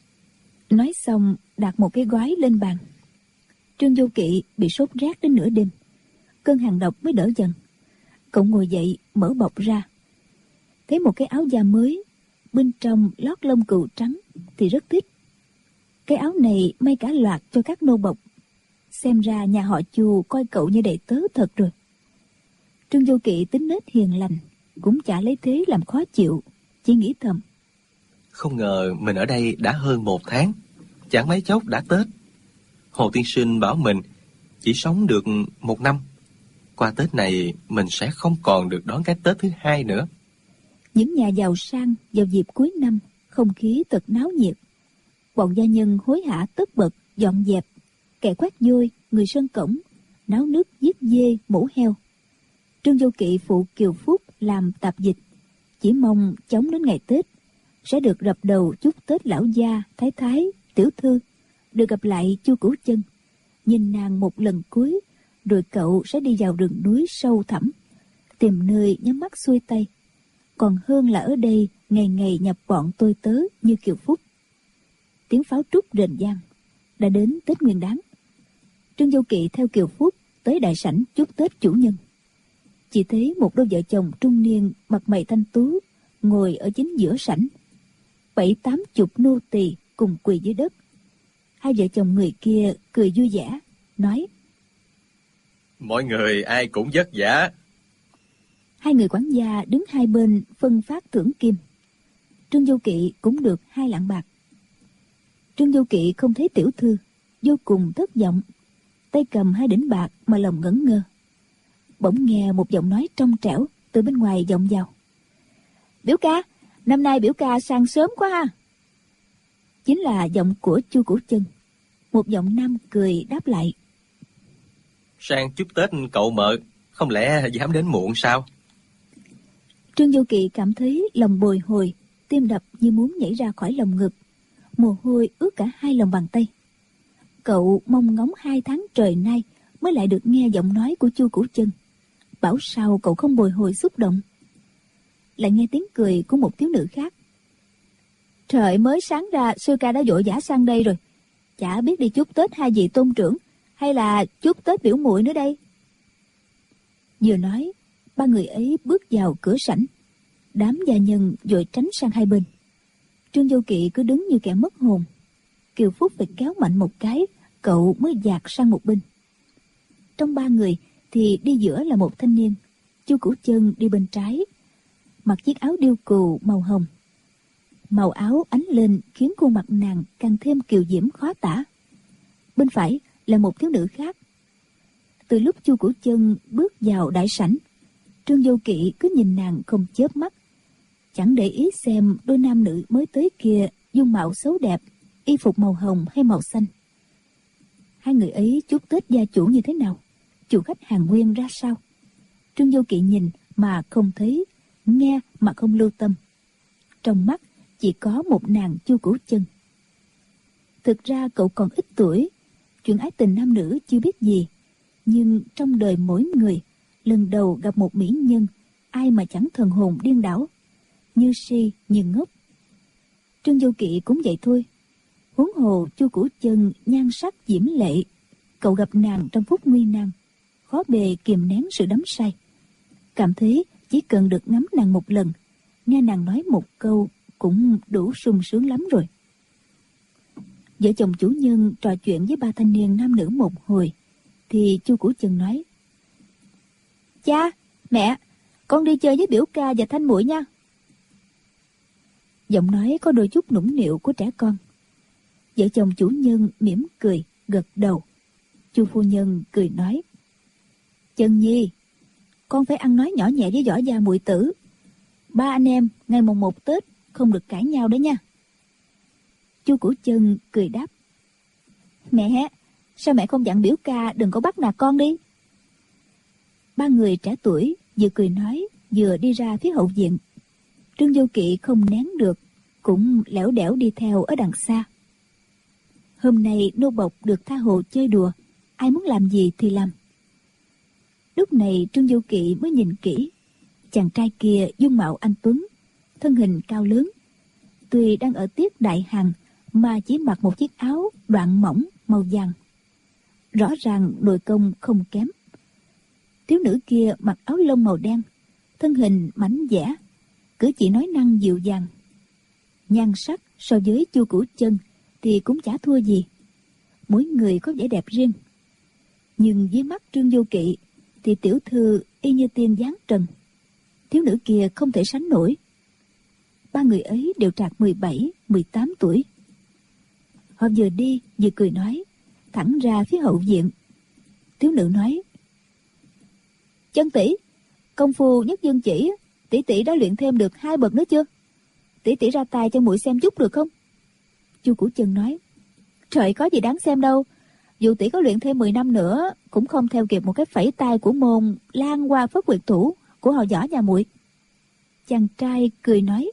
Nói xong đặt một cái gói lên bàn. Trương Vô Kỵ bị sốt rét đến nửa đêm, cơn hàng độc mới đỡ dần. Cậu ngồi dậy mở bọc ra, thấy một cái áo da mới, bên trong lót lông cừu trắng thì rất thích. Cái áo này may cả loạt cho các nô bộc, xem ra nhà họ Chu coi cậu như đệ tớ thật rồi. Trương Vô Kỵ tính nết hiền lành, cũng chả lấy thế làm khó chịu, chỉ nghĩ thầm: Không ngờ mình ở đây đã hơn 1 tháng, chẳng mấy chốc đã Tết. Hồ tiên sinh bảo mình chỉ sống được 1 năm, qua Tết này mình sẽ không còn được đón cái Tết thứ 2 nữa. Những nhà giàu sang vào dịp cuối năm, không khí thật náo nhiệt. Bọn gia nhân hối hả tất bật dọn dẹp, kẻ quét vôi, người sơn cổng, náo nước giết dê mổ heo. Trương Vô Kỵ phụ Kiều Phúc làm tạp dịch, chỉ mong chóng đến ngày Tết sẽ được rập đầu chúc Tết lão gia, thái thái, tiểu thư, được gặp lại Chu Cửu Chân, nhìn nàng một lần cuối, rồi cậu sẽ đi vào rừng núi sâu thẳm, tìm nơi nhắm mắt xuôi tay, còn hơn là ở đây ngày ngày nhập bọn tôi tớ như Kiều Phúc. Tiếng pháo trúc rền vang, đã đến Tết Nguyên Đán. Trương Vô Kỵ theo Kiều Phúc tới đại sảnh chúc Tết chủ nhân. Chỉ thấy một đôi vợ chồng trung niên mặt mày thanh tú ngồi ở chính giữa sảnh, 7-80 nô tỳ cùng quỳ dưới đất. Hai vợ chồng người kia cười vui vẻ, nói: Mọi người ai cũng vất vả. Hai người quản gia đứng hai bên phân phát thưởng kim. Trương Vô Kỵ cũng được 2 lạng bạc. Trương Du Kỵ không thấy tiểu thư, vô cùng thất vọng, tay cầm 2 đỉnh bạc mà lòng ngẩn ngơ. Bỗng nghe một giọng nói trong trẻo từ bên ngoài vọng vào. Biểu ca, năm nay biểu ca sang sớm quá ha. Chính là giọng của Chu Cửu Chân. Một giọng nam cười đáp lại. Sang chúc Tết cậu mợ, không lẽ dám đến muộn sao? Trương Du Kỵ cảm thấy lòng bồi hồi, tim đập như muốn nhảy ra khỏi lồng ngực, mồ hôi ướt cả 2 lòng bàn tay. Cậu mong ngóng 2 tháng trời nay mới lại được nghe giọng nói của Chu Cửu Chân. Bảo sao cậu không bồi hồi xúc động. Lại nghe tiếng cười của một thiếu nữ khác. Trời mới sáng ra, sư ca đã vội vã sang đây rồi. Chả biết đi chúc Tết 2 vị tôn trưởng, hay là chúc Tết biểu muội nữa đây. Vừa nói, 3 người ấy bước vào cửa sảnh. Đám gia nhân vội tránh sang hai bên. Trương Du Kỵ cứ đứng như kẻ mất hồn. Kiều Phúc phải kéo mạnh một cái, cậu mới dạt sang một bên. Trong 3 người thì đi giữa là một thanh niên. Chu Cửu Chân đi bên trái, mặc chiếc áo điêu cừu màu hồng. Màu áo ánh lên khiến khuôn mặt nàng càng thêm kiều diễm khó tả. Bên phải là một thiếu nữ khác. Từ lúc Chu Cửu Chân bước vào đại sảnh, Trương Du Kỵ cứ nhìn nàng không chớp mắt, chẳng để ý xem đôi nam nữ mới tới kia dung mạo xấu đẹp, y phục màu hồng hay màu xanh. 2 người ấy chúc Tết gia chủ như thế nào, chủ khách hàng nguyên ra sao. Trương Du Kỵ nhìn mà không thấy, nghe mà không lưu tâm. Trong mắt chỉ có một nàng Chu Cửu Chân. Thực ra cậu còn ít tuổi, chuyện ái tình nam nữ chưa biết gì, nhưng trong đời mỗi người, lần đầu gặp một mỹ nhân, ai mà chẳng thần hồn điên đảo, như si như ngốc. Trương Du Kỵ cũng vậy thôi. Huống hồ Chu Cửu Chân nhan sắc diễm lệ, cậu gặp nàng trong phút nguy nan, khó bề kìm nén sự đắm say. Cảm thấy chỉ cần được ngắm nàng một lần, nghe nàng nói một câu cũng đủ sung sướng lắm rồi. Vợ chồng chủ nhân trò chuyện với 3 thanh niên nam nữ một hồi, thì Chu Cửu Chân nói: Cha, mẹ, con đi chơi với biểu ca và Thanh muội nha. Giọng nói có đôi chút nũng nịu của trẻ con. Vợ chồng chủ nhân mỉm cười, gật đầu. Chu phu nhân cười nói: Chân nhi, con phải ăn nói nhỏ nhẹ với Võ gia muội tử. 3 anh em ngày mùng 1 Tết không được cãi nhau đấy nha. Chu Cửu Chân cười đáp: Mẹ, sao mẹ không dặn biểu ca đừng có bắt nạt con đi. 3 người trẻ tuổi vừa cười nói vừa đi ra phía hậu viện. Trương Du Kỵ không nén được, cũng lẻo đẻo đi theo ở đằng xa. Hôm nay nô bộc được tha hồ chơi đùa, ai muốn làm gì thì làm. Lúc này Trương Du Kỵ mới nhìn kỹ. Chàng trai kia dung mạo anh tuấn, thân hình cao lớn. Tuy đang ở tiết đại hằng mà chỉ mặc một chiếc áo đoạn mỏng màu vàng, rõ ràng nội công không kém. Thiếu nữ kia mặc áo lông màu đen, thân hình mảnh dẻ, cử chỉ nói năng dịu dàng. Nhan sắc so với Chu Cửu Chân thì cũng chả thua gì. Mỗi người có vẻ đẹp riêng, nhưng dưới mắt Trương Du Kỵ thì tiểu thư y như tiên dáng trần. Thiếu nữ kia không thể sánh nổi. 3 người ấy đều trạc 17, 18 tuổi. Họ vừa đi vừa cười nói, thẳng ra phía hậu viện. Thiếu nữ nói: Chân tỷ, công phu nhất dương chỉ tỷ tỷ đã luyện thêm được 2 bậc nữa chưa? Tỷ tỷ ra tay cho muội xem chút được không? Chu Cửu Chân nói: Trời, có gì đáng xem đâu. Dù tỷ có luyện thêm 10 năm nữa cũng không theo kịp một cái phẩy tay của môn Lan Hoa Phất Nguyệt Thủ của họ Võ nhà muội. Chàng trai cười nói: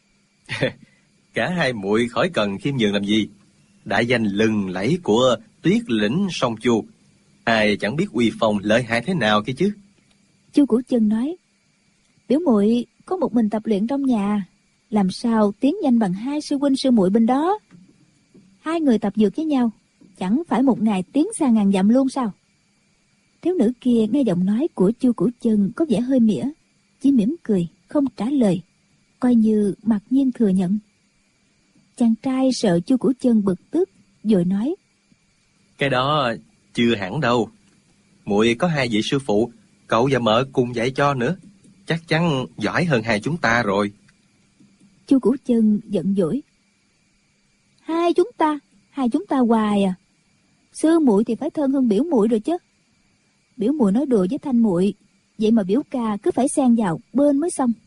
Cả hai muội khỏi cần khiêm nhường làm gì. Đại danh lừng lẫy của Tuyết Lĩnh Song Chu, ai chẳng biết uy phong lợi hại thế nào kia chứ. Chu Cửu Chân nói: Biểu muội có một mình tập luyện trong nhà, làm sao tiến nhanh bằng 2 sư huynh sư muội bên đó. 2 người tập dược với nhau, chẳng phải một ngày tiến xa ngàn dặm luôn sao? Thiếu nữ kia nghe giọng nói của Chu Cửu Chân có vẻ hơi mỉa, chỉ mỉm cười không trả lời, coi như mặc nhiên thừa nhận. Chàng trai sợ Chu Cửu Chân bực tức, vội nói: Cái đó chưa hẳn đâu. Muội có 2 vị sư phụ, cậu và mợ cùng dạy cho nữa, chắc chắn giỏi hơn 2 chúng ta rồi. Chu Cửu Chân giận dỗi: 2 chúng ta? hai chúng ta hoài à. Sư muội thì phải thân hơn biểu muội rồi chứ. Biểu muội nói đùa với Thanh muội, vậy mà biểu ca cứ phải xen vào bên mới xong.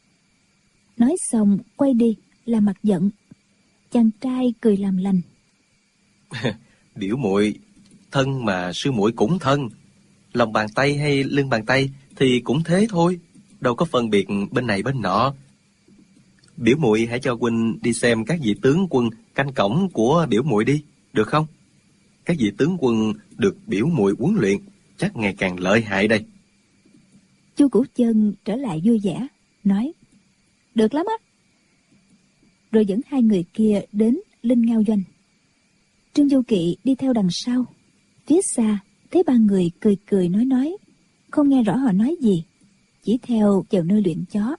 Nói xong quay đi, là mặt giận. Chàng trai cười làm lành. Biểu muội thân mà sư muội cũng thân. Lòng bàn tay hay lưng bàn tay thì cũng thế thôi, đâu có phân biệt bên này bên nọ. Biểu muội hãy cho huynh đi xem các vị tướng quân canh cổng của biểu muội đi, được không? Các vị tướng quân được biểu muội huấn luyện chắc ngày càng lợi hại đây. Chu Cửu Chân trở lại vui vẻ, nói: Được lắm á. Rồi dẫn hai người kia đến Linh Ngao Doanh. Trương Du Kỵ đi theo đằng sau. Phía xa thấy ba người cười cười nói, không nghe rõ họ nói gì, chỉ theo vào nơi luyện chó.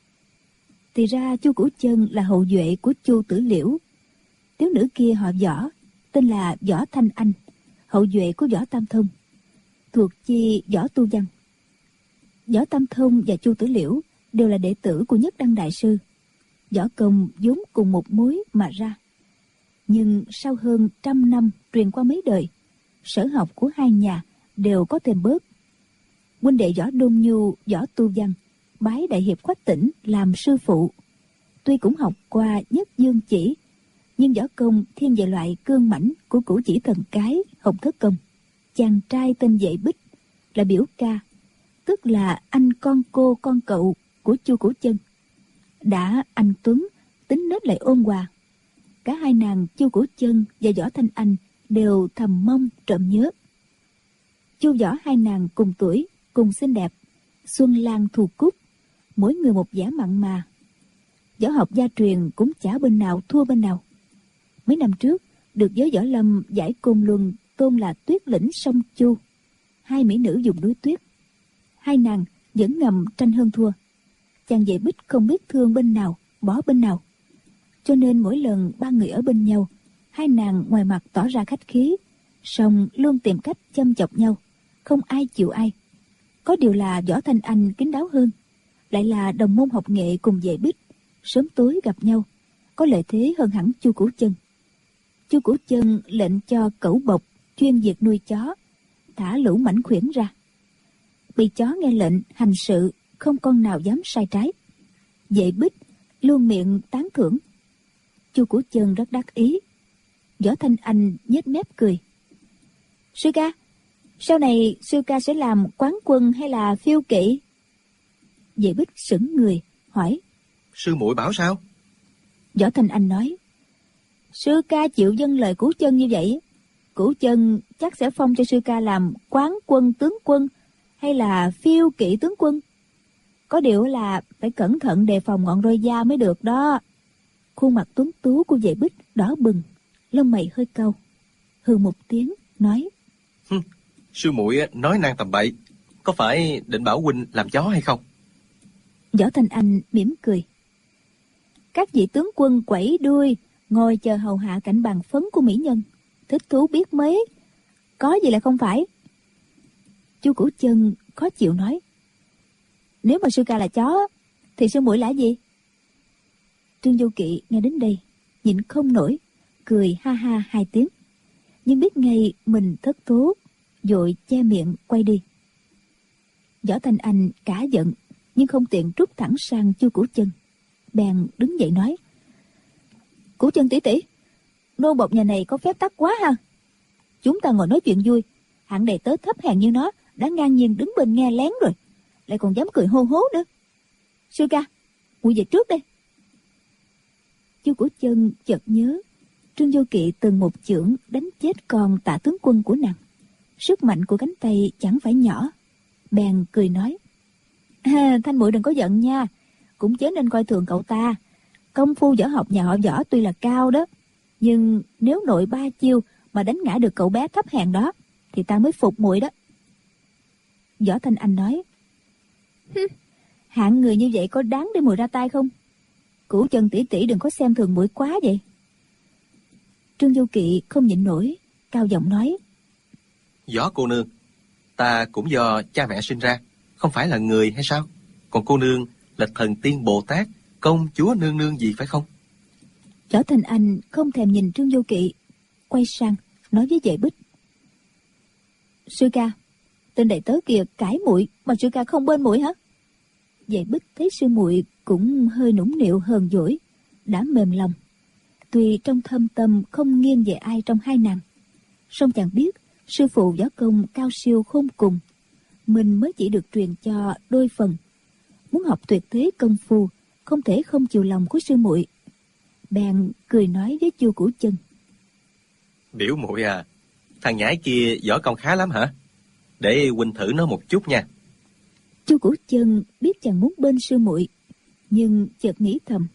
Thì ra Chu Cửu Chân là hậu duệ của Chu Tử Liễu. Thiếu nữ kia họ Võ, tên là Võ Thanh Anh, hậu duệ của Võ Tam Thông, thuộc chi Võ Tu Văn. Võ Tam Thông và Chu Tử Liễu đều là đệ tử của Nhất Đăng Đại Sư. Võ công vốn cùng một mối mà ra, nhưng sau hơn 100 năm truyền qua mấy đời, sở học của hai nhà đều có thêm bớt. Huynh đệ Võ Đôn Nhu, Võ Tu Văn bái đại hiệp Quách Tỉnh làm sư phụ. Tuy cũng học qua Nhất Dương Chỉ, nhưng võ công thiên về loại cương mãnh của Cửu Chỉ Thần Cái, Hồng Thất Công. Chàng trai tên Vệ Bích là biểu ca, tức là anh con cô con cậu của Chu Cửu Chân. Đã anh tuấn, tính nết lại ôn hòa. Cả hai nàng Chu Cửu Chân và Võ Thanh Anh đều thầm mong trộm nhớ. Chu Võ hai nàng cùng tuổi, cùng xinh đẹp, xuân lan thù cúc, mỗi người một vẻ mặn mà. Võ học gia truyền cũng chả bên nào thua bên nào. Mấy năm trước được giới võ lâm giải Côn Luân tôn là Tuyết Lĩnh Sông Chu, hai mỹ nữ dùng núi tuyết. Hai nàng vẫn ngầm tranh hơn thua. Chàng Vệ Bích không biết thương bên nào bỏ bên nào, cho nên mỗi lần ba người ở bên nhau, hai nàng ngoài mặt tỏ ra khách khí, song luôn tìm cách châm chọc nhau, không ai chịu ai. Có điều là Võ Thanh Anh kín đáo hơn, lại là đồng môn học nghệ cùng Vệ Bích, sớm tối gặp nhau, có lợi thế hơn hẳn Chu Cửu Chân. Chu Cửu Chân lệnh cho cẩu bộc chuyên việc nuôi chó, thả lũ mảnh khuyển ra. Bị chó nghe lệnh hành sự, không con nào dám sai trái. Vệ Bích luôn miệng tán thưởng. Chu Cửu Chân rất đắc ý. Võ Thanh Anh nhếch mép cười. Sư ca, sau này sư ca sẽ làm quán quân hay là phiêu kỵ? Vệ Bích sững người hỏi. Sư muội bảo sao? Võ Thanh Anh nói. Sư ca chịu dâng lời Cửu Chân như vậy, Cửu Chân chắc sẽ phong cho sư ca làm quán quân tướng quân hay là phiêu kỵ tướng quân. Có điều là phải cẩn thận đề phòng ngọn roi da mới được đó. Khuôn mặt tuấn tú của Vệ Bích đỏ bừng, lông mày hơi cau, hừ một tiếng nói. Sư muội nói năng tầm bậy, có phải định bảo huynh làm chó hay không? Võ Thanh Anh mỉm cười. Các vị tướng quân quẩy đuôi ngồi chờ hầu hạ cảnh bàn phấn của mỹ nhân, thích thú biết mấy, có gì là không phải. Chu Cửu Chân khó chịu nói. Nếu mà sư ca là chó thì sư muội là gì? Trương Du Kỵ nghe đến đây nhịn không nổi, cười ha ha 2 tiếng, nhưng biết ngay mình thất thố, vội che miệng quay đi. Võ Thanh Anh cả giận nhưng không tiện trút thẳng sang Chu Cửu Chân, bèn đứng dậy nói. Cửu Chân tỷ tỷ, nô bộc nhà này có phép tắc quá ha. Chúng ta ngồi nói chuyện vui, hạng đầy tớ thấp hèn như nó đã ngang nhiên đứng bên nghe lén rồi, lại còn dám cười hô hố nữa. Sư ca, muội về trước đây. Chu Cửu Chân chợt nhớ Trương Du Kỵ từng một chưởng đánh chết con Tạ tướng quân của nàng, sức mạnh của cánh tay chẳng phải nhỏ, bèn cười nói. Thanh muội đừng có giận nha, cũng chớ nên coi thường cậu ta. Công phu võ học nhà họ Võ tuy là cao đó, nhưng nếu nội 3 chiêu mà đánh ngã được cậu bé thấp hèn đó thì ta mới phục muội đó. Võ Thanh Anh nói. Hạng người như vậy có đáng để muội ra tay không? Cửu Chân tỷ tỷ đừng có xem thường muội quá vậy. Trương Du Kỵ không nhịn nổi, cao giọng nói. Võ cô nương, ta cũng do cha mẹ sinh ra, không phải là người hay sao? Còn cô nương là thần tiên Bồ Tát, công chúa nương nương gì phải không? Võ Thanh Anh không thèm nhìn Trương Du Kỵ, quay sang nói với Vệ Bích: Sư ca, tên đệ tớ kia cãi muội mà sư ca không bên muội hả? Vệ Bích thấy sư muội cũng hơi nũng nịu hờn dỗi, đã mềm lòng. Tuy trong thâm tâm không nghiêng về ai trong hai nàng, song chàng biết sư phụ võ công cao siêu khôn cùng, mình mới chỉ được truyền cho đôi phần. Muốn học tuyệt thế công phu, không thể không chiều lòng của sư muội. Bèn cười nói với Chu Cửu Chân: Biểu muội à, thằng nhãi kia võ công khá lắm hả? Để huynh thử nó một chút nha. Chu Cửu Chân biết chàng muốn bên sư muội, nhưng chợt nghĩ thầm: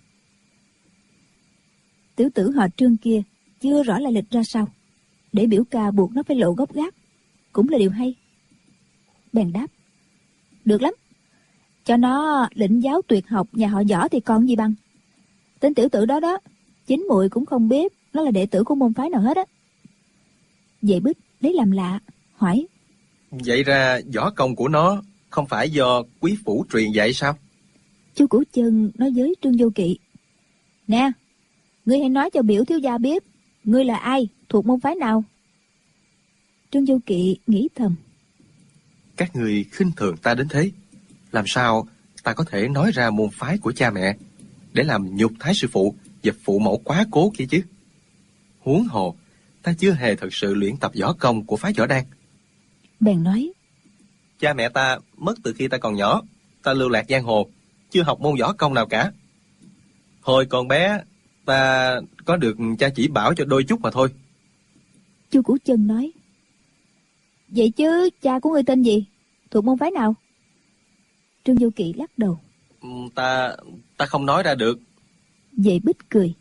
tiểu tử họ Trương kia chưa rõ lai lịch ra sao, để biểu ca buộc nó phải lộ gốc gác cũng là điều hay. Bèn đáp: được lắm, cho nó lĩnh giáo tuyệt học nhà họ Võ thì còn gì bằng. Tên tiểu tử đó đó, chính muội cũng không biết nó là đệ tử của môn phái nào hết á. Vệ Bích lấy làm lạ, hỏi: Vậy ra võ công của nó không phải do quý phủ truyền dạy sao? Chu Cửu Chân nói với Trương Vô Kỵ: nè, ngươi hãy nói cho biểu thiếu gia biết, ngươi là ai, thuộc môn phái nào? Trương Vô Kỵ nghĩ thầm: Các người khinh thường ta đến thế, làm sao ta có thể nói ra môn phái của cha mẹ để làm nhục thái sư phụ và phụ mẫu quá cố kia chứ? Huống hồ ta chưa hề thật sự luyện tập võ công của phái Võ Đan. Bèn nói: Cha mẹ ta mất từ khi ta còn nhỏ, ta lưu lạc giang hồ, chưa học môn võ công nào cả. Hồi còn bé, ta có được cha chỉ bảo cho đôi chút mà thôi. Chu Cửu Chân nói: vậy chứ cha của ngươi tên gì, thuộc môn phái nào? Trương Vô Kỵ lắc đầu: Ta không nói ra được. Vệ Bích cười: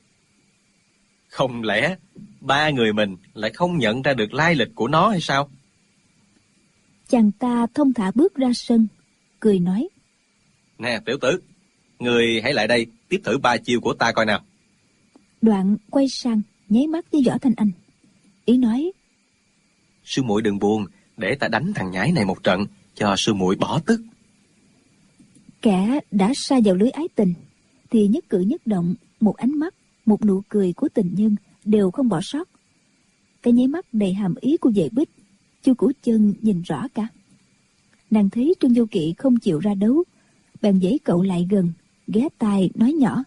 Không lẽ ba người mình lại không nhận ra được lai lịch của nó hay sao? Chàng ta thông thả bước ra sân, cười nói: Nè tiểu tử, người hãy lại đây tiếp thử ba chiêu của ta coi nào. Đoạn quay sang nháy mắt với Võ Thanh Anh, ý nói: Sư muội đừng buồn, để ta đánh thằng nhãi này một trận cho sư muội bỏ tức. Kẻ đã sa vào lưới ái tình thì nhất cử nhất động, một ánh mắt, một nụ cười của tình nhân đều không bỏ sót. Cái nháy mắt đầy hàm ý của Vệ Bích, Chu Cửu Chân nhìn rõ cả. Nàng thấy Trương Vô Kỵ không chịu ra đấu, bèn giãy cậu lại gần, ghé tai nói nhỏ: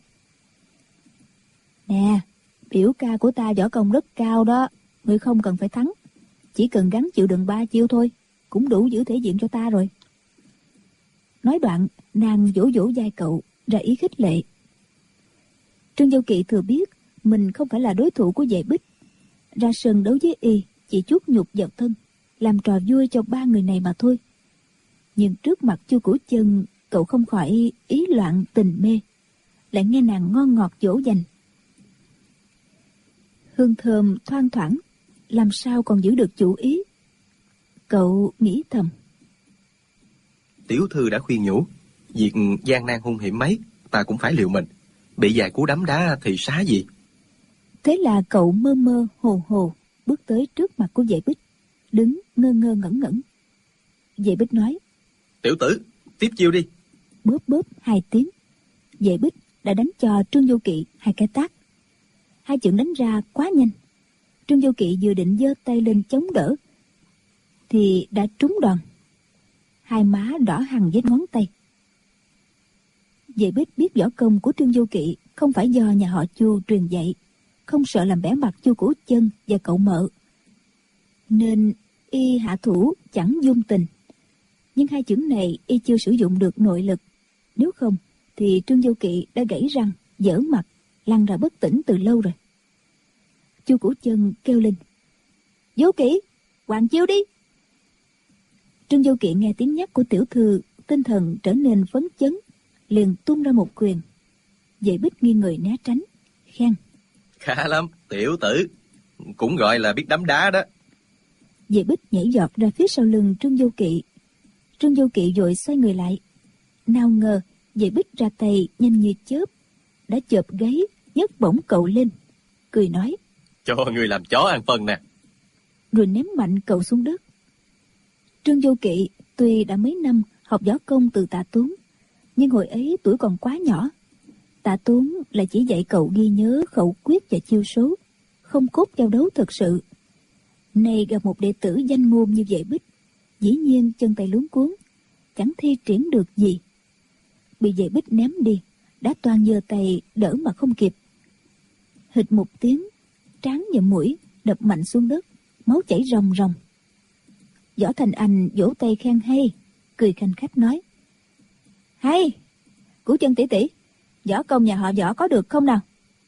nè, biểu ca của ta võ công rất cao đó, ngươi không cần phải thắng, chỉ cần gắng chịu đựng 3 chiêu thôi, cũng đủ giữ thể diện cho ta rồi. Nói đoạn, nàng vỗ vỗ vai cậu, ra ý khích lệ. Trương Vô Kỵ thừa biết mình không phải là đối thủ của Vệ Bích, ra sân đấu với y chỉ chút nhục vào thân, làm trò vui cho ba người này mà thôi. Nhưng trước mặt Chu Cửu Chân, cậu không khỏi ý loạn tình mê, lại nghe nàng ngon ngọt dỗ dành. Hương thơm thoang thoảng, làm sao còn giữ được chủ ý. Cậu nghĩ thầm: Tiểu thư đã khuyên nhủ, việc gian nan hung hiểm mấy, ta cũng phải liều mình. Bị vài cú đấm đá thì xá gì. Thế là cậu mơ mơ hồ hồ bước tới trước mặt của Vệ Bích, đứng ngơ ngơ ngẩn ngẩn. Vệ Bích nói: Tiểu tử, tiếp chiêu đi. Bóp bóp 2 tiếng, Vệ Bích đã đánh cho Trương Vô Kỵ 2 cái tát. 2 chưởng đánh ra quá nhanh, Trương Vô Kỵ vừa định giơ tay lên chống đỡ thì đã trúng đòn, 2 má đỏ hằn vết ngón tay. Vệ Bích biết võ công của Trương Vô Kỵ không phải do nhà họ Chu truyền dạy, không sợ làm bẽ mặt Chu Cửu Chân và cậu mợ, nên y hạ thủ chẳng dung tình. Nhưng 2 chưởng này y chưa sử dụng được nội lực, nếu không thì Trương Vô Kỵ đã gãy răng, dở mặt, lăn ra bất tỉnh từ lâu rồi. Chu Cửu Chân kêu lên: Vô Kỵ, hoàng chiêu đi. Trương Vô Kỵ nghe tiếng nhắc của tiểu thư, tinh thần trở nên phấn chấn, liền tung ra một quyền. Vệ Bích nghiêng người né tránh, khen: Khá lắm, tiểu tử, cũng gọi là biết đấm đá đó. Vệ Bích nhảy giọt ra phía sau lưng Trương Vô Kỵ. Trương Vô Kỵ vội xoay người lại, nào ngờ Vệ Bích ra tay nhanh như chớp, đã chộp gáy nhấc bổng cậu lên, cười nói: Cho người làm chó ăn phân nè. Rồi ném mạnh cậu xuống đất. Trương Vô Kỵ tuy đã mấy năm học võ công từ Tạ Tốn, nhưng hồi ấy tuổi còn quá nhỏ. Tạ Tốn là chỉ dạy cậu ghi nhớ khẩu quyết và chiêu số, không cốt giao đấu thực sự. Nay gặp một đệ tử danh môn như Vệ Bích, dĩ nhiên chân tay luống cuống, chẳng thi triển được gì. Bị Vệ Bích ném đi, đã toàn giơ tay đỡ mà không kịp. Hịch một tiếng, trán và mũi đập mạnh xuống đất, máu chảy ròng ròng. Võ Thành Anh vỗ tay khen hay, cười khanh khách nói: hay, Củ Chân tỷ tỷ, võ công nhà họ Võ có được không nào?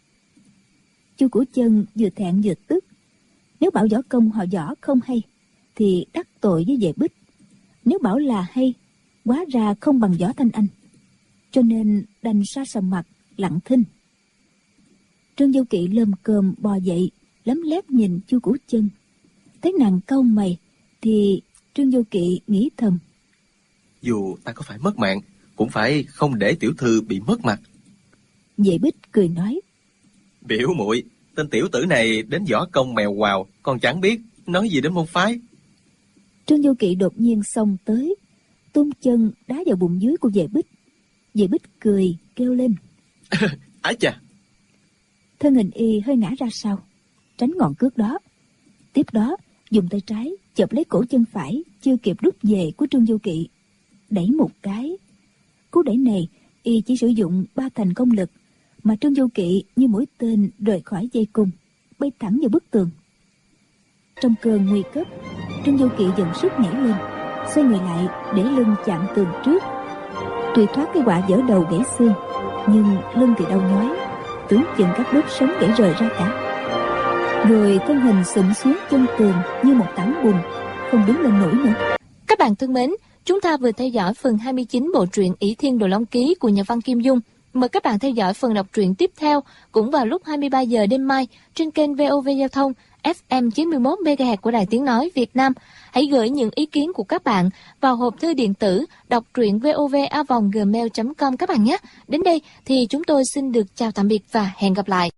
Chu Củ Chân vừa thẹn vừa tức. Nếu bảo võ công họ Võ không hay thì đắc tội với Vệ Bích. Nếu bảo là hay, hóa ra không bằng Võ Thanh Anh. Cho nên đành xa sầm mặt, lặng thinh. Trương Vô Kỵ lơm cơm bò dậy, lấm lét nhìn Chu Củ Chân. Thấy nàng cau mày thì Trương Vô Kỵ nghĩ thầm: dù ta có phải mất mạng, cũng phải không để tiểu thư bị mất mặt. Vệ Bích cười nói: Biểu muội, tên tiểu tử này đến võ công mèo quào, còn chẳng biết nói gì đến môn phái. Trương Vô Kỵ đột nhiên xông tới, tung chân đá vào bụng dưới của Vệ Bích. Vệ Bích cười kêu lên: Ái chà! Thân hình y hơi ngã ra sau, tránh ngọn cước đó. Tiếp đó dùng tay trái chộp lấy cổ chân phải chưa kịp rút về của Trương Vô Kỵ, đẩy một cái. Cú đẩy này y chỉ sử dụng 3 thành công lực, mà Trương Vô Kỵ như mũi tên rời khỏi dây cung, bay thẳng vào bức tường. Trong cơn nguy cấp, Trương Vô Kỵ dần sức nhảy lên, xoay người lại để lưng chạm tường trước. Tuy thoát cái quả vỡ đầu gãy xương, nhưng lưng thì đau nhói, tưởng chừng các đốt sống gãy rời ra cả. Rồi thân hình sụm xuống chân tường như một tảng bùn, không đứng lên nổi nữa. Các bạn thân mến, chúng ta vừa theo dõi phần 29 bộ truyện Ỷ Thiên Đồ Long Ký của nhà văn Kim Dung. Mời các bạn theo dõi phần đọc truyện tiếp theo cũng vào lúc 23 giờ đêm mai trên kênh VOV Giao thông FM 91 MHz của Đài Tiếng nói Việt Nam. Hãy gửi những ý kiến của các bạn vào hộp thư điện tử đọc truyện vova@gmail.com các bạn nhé. Đến đây thì chúng tôi xin được chào tạm biệt và hẹn gặp lại.